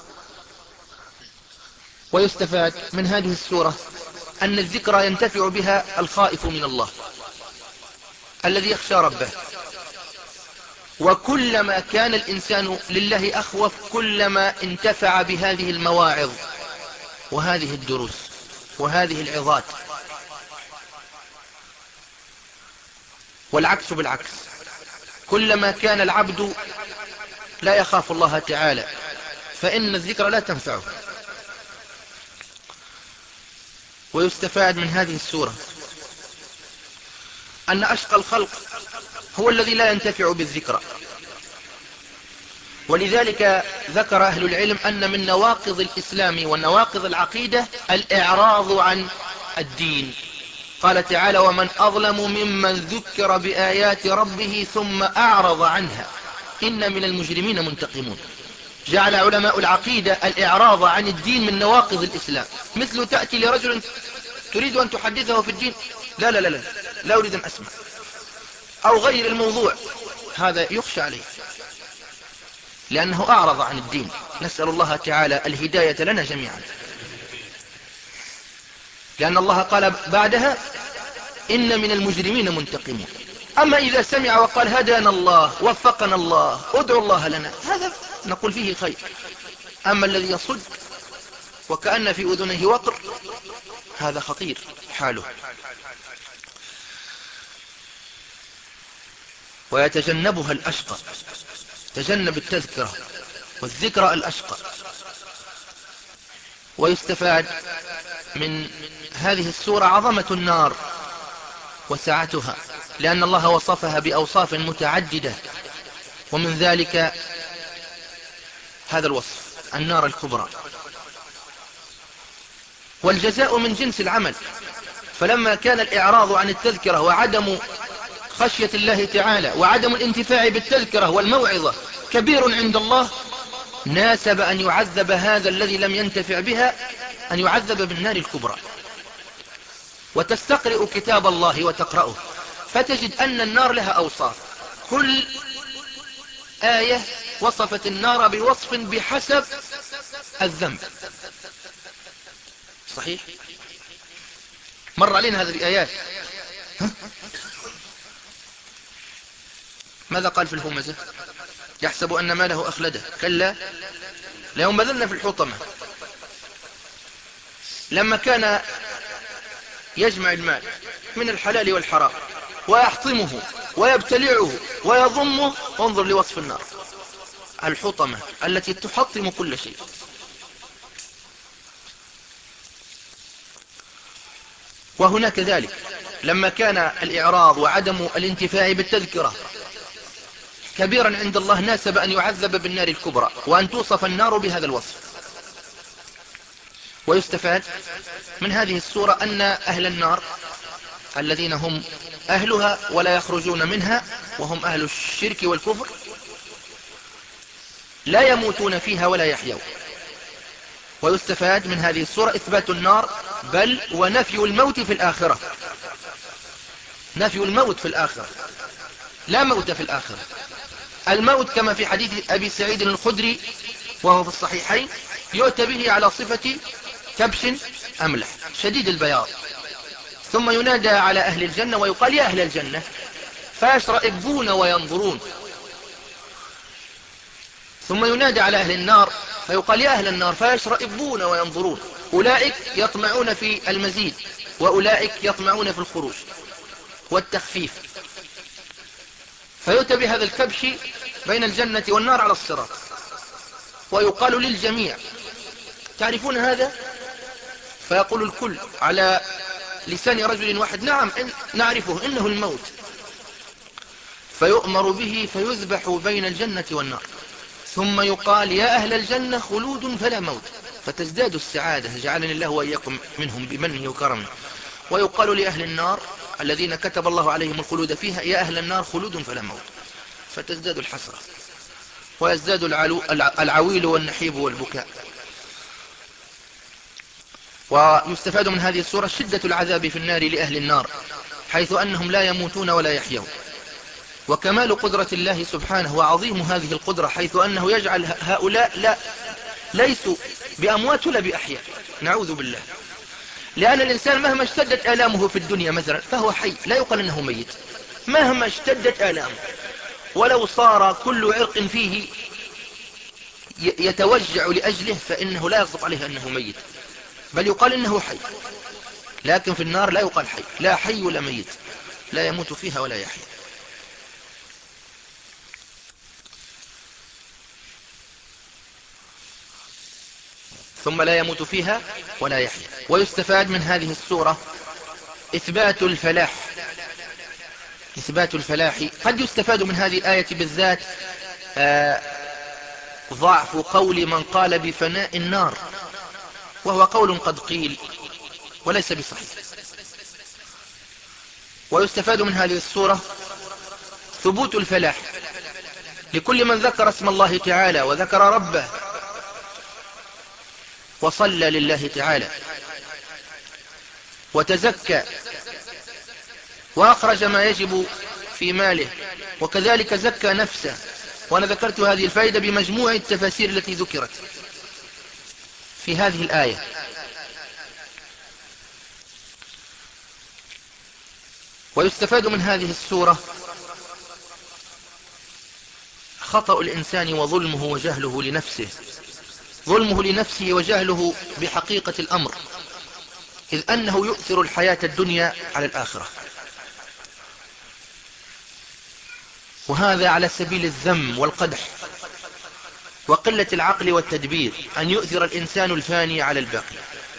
ويستفاد من هذه السورة أن الذكرى ينتفع بها الخائف من الله الذي يخشى ربه، وكلما كان الإنسان لله أخوف كلما انتفع بهذه المواعظ وهذه الدروس وهذه العظات، والعكس بالعكس، كلما كان العبد لا يخاف الله تعالى فإن الذكر لا تنفعه. ويستفاد من هذه السورة أن أشقى الخلق هو الذي لا ينتفع بالذكر، ولذلك ذكر أهل العلم أن من نواقض الإسلام ونواقض العقيدة الإعراض عن الدين. قال تعالى ومن أظلم ممن ذكر بآيات ربه ثم أعرض عنها إن من المجرمين منتقمون. جعل علماء العقيدة الإعراض عن الدين من نواقض الإسلام، مثل تأتي لرجل تريد أن تحدثه في الدين، لا لا لا لا, لا أريد أن أسمع، أو غير الموضوع، هذا يخشى عليه لأنه أعرض عن الدين. نسأل الله تعالى الهداية لنا جميعا، لأن الله قال بعدها إن من المجرمين منتقمون. أما إذا سمع وقال هدانا الله وفقنا الله ادعوا الله لنا، هذا نقول فيه خير. أما الذي يصد وكأن في أذنه وقر، هذا خطير حاله. ويتجنبها الأشقى، تجنب التذكرة والذكرى الأشقى. ويستفاد من هذه السورة عظمة النار وسعتها، لأن الله وصفها بأوصاف متعددة، ومن ذلك هذا الوصف النار الكبرى. والجزاء من جنس العمل، فلما كان الإعراض عن التذكرة وعدم خشية الله تعالى وعدم الانتفاع بالتذكرة والموعظة كبير عند الله، ناسب أن يعذب هذا الذي لم ينتفع بها، أن يعذب بالنار الكبرى. وتستقرئ كتاب الله وتقرأه فتجد أن النار لها أوصاف، كل آية وصفت النار بوصف بحسب الذنب. صحيح؟ مر علينا هذه الآيات. ماذا قال في الهمزة؟ يحسب أن ماله أخلده، كلا لينبذن في الحطمة. لما كان يجمع المال من الحلال والحرام ويحطمه ويبتلعه ويضمه، انظر لوصف النار الحطمة التي تحطم كل شيء. وهناك ذلك لما كان الإعراض وعدم الانتفاع بالتذكرة كبيرا عند الله، ناسب أن يعذب بالنار الكبرى وأن توصف النار بهذا الوصف. ويستفاد من هذه السورة أن أهل النار الذين هم أهلها ولا يخرجون منها وهم أهل الشرك والكفر لا يموتون فيها ولا يحيون. ويستفاد من هذه السورة إثبات النار، بل ونفي الموت في الآخرة. نفي الموت في الآخرة، لا موت في الآخرة. الموت كما في حديث أبي سعيد الخدري وهو في الصحيحين، يؤتى به على صفة كبش أملح شديد البياض، ثم ينادى على أهل الجنة ويقال يا أهل الجنة، فيشرئبون وينظرون. ثم ينادى على أهل النار فيقال يا أهل النار، فيشرئبون وينظرون. أولئك يطمعون في المزيد وأولئك يطمعون في الخروج والتخفيف. فيؤتى بهذا الكبش بين الجنة والنار على الصراط ويقال للجميع تعرفون هذا؟ فيقول الكل على لسان رجل واحد نعم إن نعرفه، إنه الموت. فيؤمر به فيذبح بين الجنة والنار، ثم يقال يا أهل الجنة خلود فلا موت، فتزداد السعادة، جعلني الله وإياكم منهم بمنه وكرمه. ويقال لأهل النار الذين كتب الله عليهم الخلود فيها يا أهل النار خلود فلا موت، فتزداد الحسرة ويزداد العلو العويل والنحيب والبكاء. ويستفاد من هذه السورة شدة العذاب في النار لأهل النار، حيث أنهم لا يموتون ولا يحيون، وكمال قدرة الله سبحانه وعظيم هذه القدرة، حيث أنه يجعل هؤلاء لا ليسوا بأموات ولا بأحياء، نعوذ بالله. لأن الإنسان مهما اشتدت آلامه في الدنيا مثلا فهو حي، لا يقال أنه ميت. مهما اشتدت آلامه، ولو صار كل عرق فيه يتوجع لأجله، فإنه لا يصدق عليه أنه ميت، بل يقال إنه حي. لكن في النار لا يقال حي، لا حي ولا ميت، لا يموت فيها ولا يحيى. ثم لا يموت فيها ولا يحيى. ويستفاد من هذه السورة إثبات الفلاح، إثبات الفلاح. قد يستفاد من هذه الآية بالذات آه ضعف قول من قال بفناء النار، وهو قول قد قيل وليس بصحيح. ويستفاد من هذه السورة ثبوت الفلاح لكل من ذكر اسم الله تعالى وذكر ربه وصلى لله تعالى وتزكى وأخرج ما يجب في ماله، وكذلك زكى نفسه. وأنا ذكرت هذه الفائدة بمجموع التفاسير التي ذكرت في هذه الآية. ويستفاد من هذه السورة خطأ الإنسان وظلمه وجهله لنفسه، ظلمه لنفسه وجهله بحقيقة الأمر، إذ أنه يؤثر الحياة الدنيا على الآخرة، وهذا على سبيل الذم والقدح وقلة العقل والتدبير، أن يؤثر الإنسان الفاني على الباقي،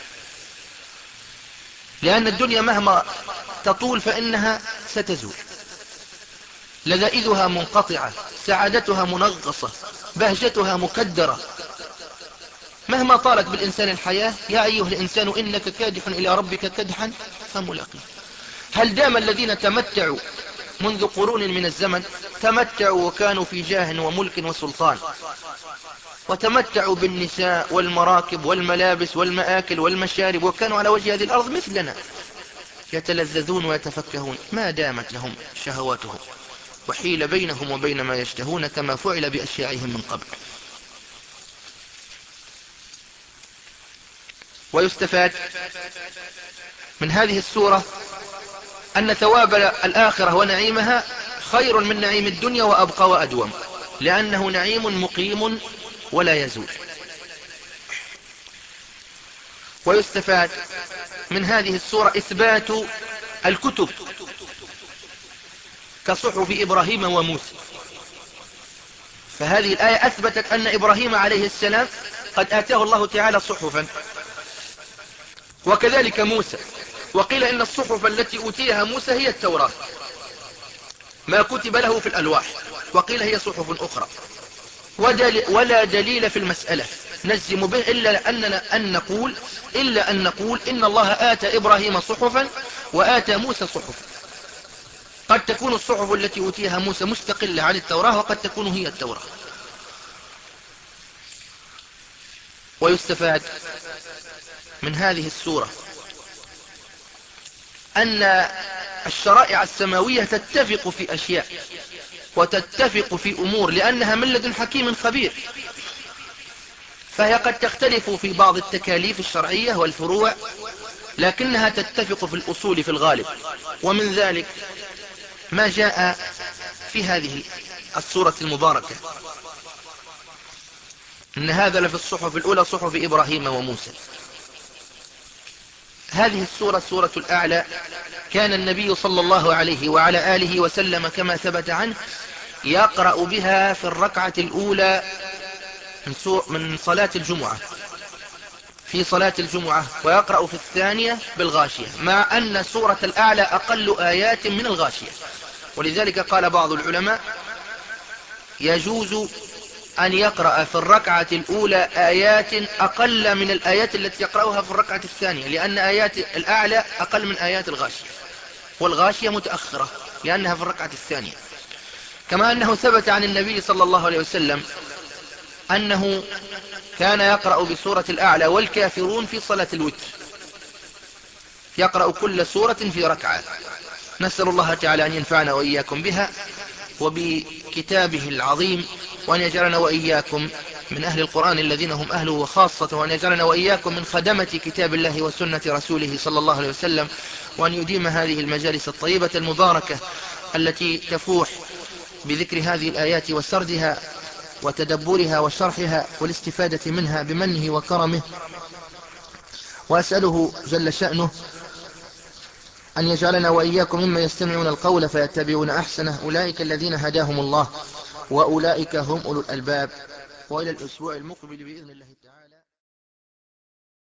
لأن الدنيا مهما تطول فإنها ستزول، لذائذها منقطعة، سعادتها منغصة، بهجتها مكدرة، مهما طالت بالإنسان الحياة. يا أيها الإنسان إنك كادح إلى ربك كدحا فملاقيه. هل دام الذين تمتعوا منذ قرون من الزمن تمتعوا وكانوا في جاه وملك وسلطان، وتمتعوا بالنساء والمراكب والملابس والمآكل والمشارب، وكانوا على وجه هذه الأرض مثلنا يتلذذون ويتفكهون، ما دامت لهم شهواتهم، وحيل بينهم وبين ما يشتهون كما فعل بأشياعهم من قبل. ويستفاد من هذه السورة أن ثواب الآخرة ونعيمها خير من نعيم الدنيا وأبقى وأدوم، لأنه نعيم مقيم ولا يزول. ويستفاد من هذه السورة إثبات الكتب كصحف إبراهيم وموسى، فهذه الآية أثبتت أن إبراهيم عليه السلام قد آتاه الله تعالى صحفا، وكذلك موسى. وقيل إن الصحف التي أوتيها موسى هي التوراة، ما كتب له في الألواح، وقيل هي صحف أخرى، ولا دليل في المسألة نجزم به إلا أننا أن نقول إلا أن نقول إن الله آتى إبراهيم صحفا وآتى موسى صحفا. قد تكون الصحف التي أوتيها موسى مستقلة عن التوراة، وقد تكون هي التوراة. ويستفاد من هذه السورة أن الشرائع السماوية تتفق في أشياء وتتفق في أمور، لأنها من لدن حكيم خبير، فهي قد تختلف في بعض التكاليف الشرعية والفروع، لكنها تتفق في الأصول في الغالب. ومن ذلك ما جاء في هذه السورة المباركة، إن هذا لفي الصحف الأولى صحف إبراهيم وموسى. هذه السورة سورة الأعلى، كان النبي صلى الله عليه وعلى آله وسلم كما ثبت عنه يقرأ بها في الركعة الأولى من صلاة الجمعة، في صلاة الجمعة، ويقرأ في الثانية بالغاشية، مع أن سورة الأعلى أقل آيات من الغاشية. ولذلك قال بعض العلماء يجوز أن يقرأ في الركعة الأولى آيات أقل من الآيات التي يقرأها في الركعة الثانية، لأن آيات الأعلى أقل من آيات الغاشية، والغاشية متأخرة لأنها في الركعة الثانية. كما أنه ثبت عن النبي صلى الله عليه وسلم أنه كان يقرأ بسورة الأعلى والكافرون في صلاة الوتر، يقرأ كل سورة في ركعة. نسأل الله تعالى أن ينفعنا وإياكم بها وبكتابه العظيم، وأن يجعلنا وإياكم من أهل القرآن الذين هم أهله وخاصة، وأن يجعلنا وإياكم من خدمة كتاب الله وسنة رسوله صلى الله عليه وسلم، وأن يديم هذه المجالس الطيبة المباركة التي تفوح بذكر هذه الآيات وسردها وتدبرها وشرحها والاستفادة منها بمنه وكرمه. وأسأله جل شأنه أن يجعلنا وإياكم مما يستمعون القول فيتبعون أحسنه، أولئك الذين هداهم الله وأولئك هم أولو الألباب. وإلى الأسبوع المقبل بإذن الله تعالى.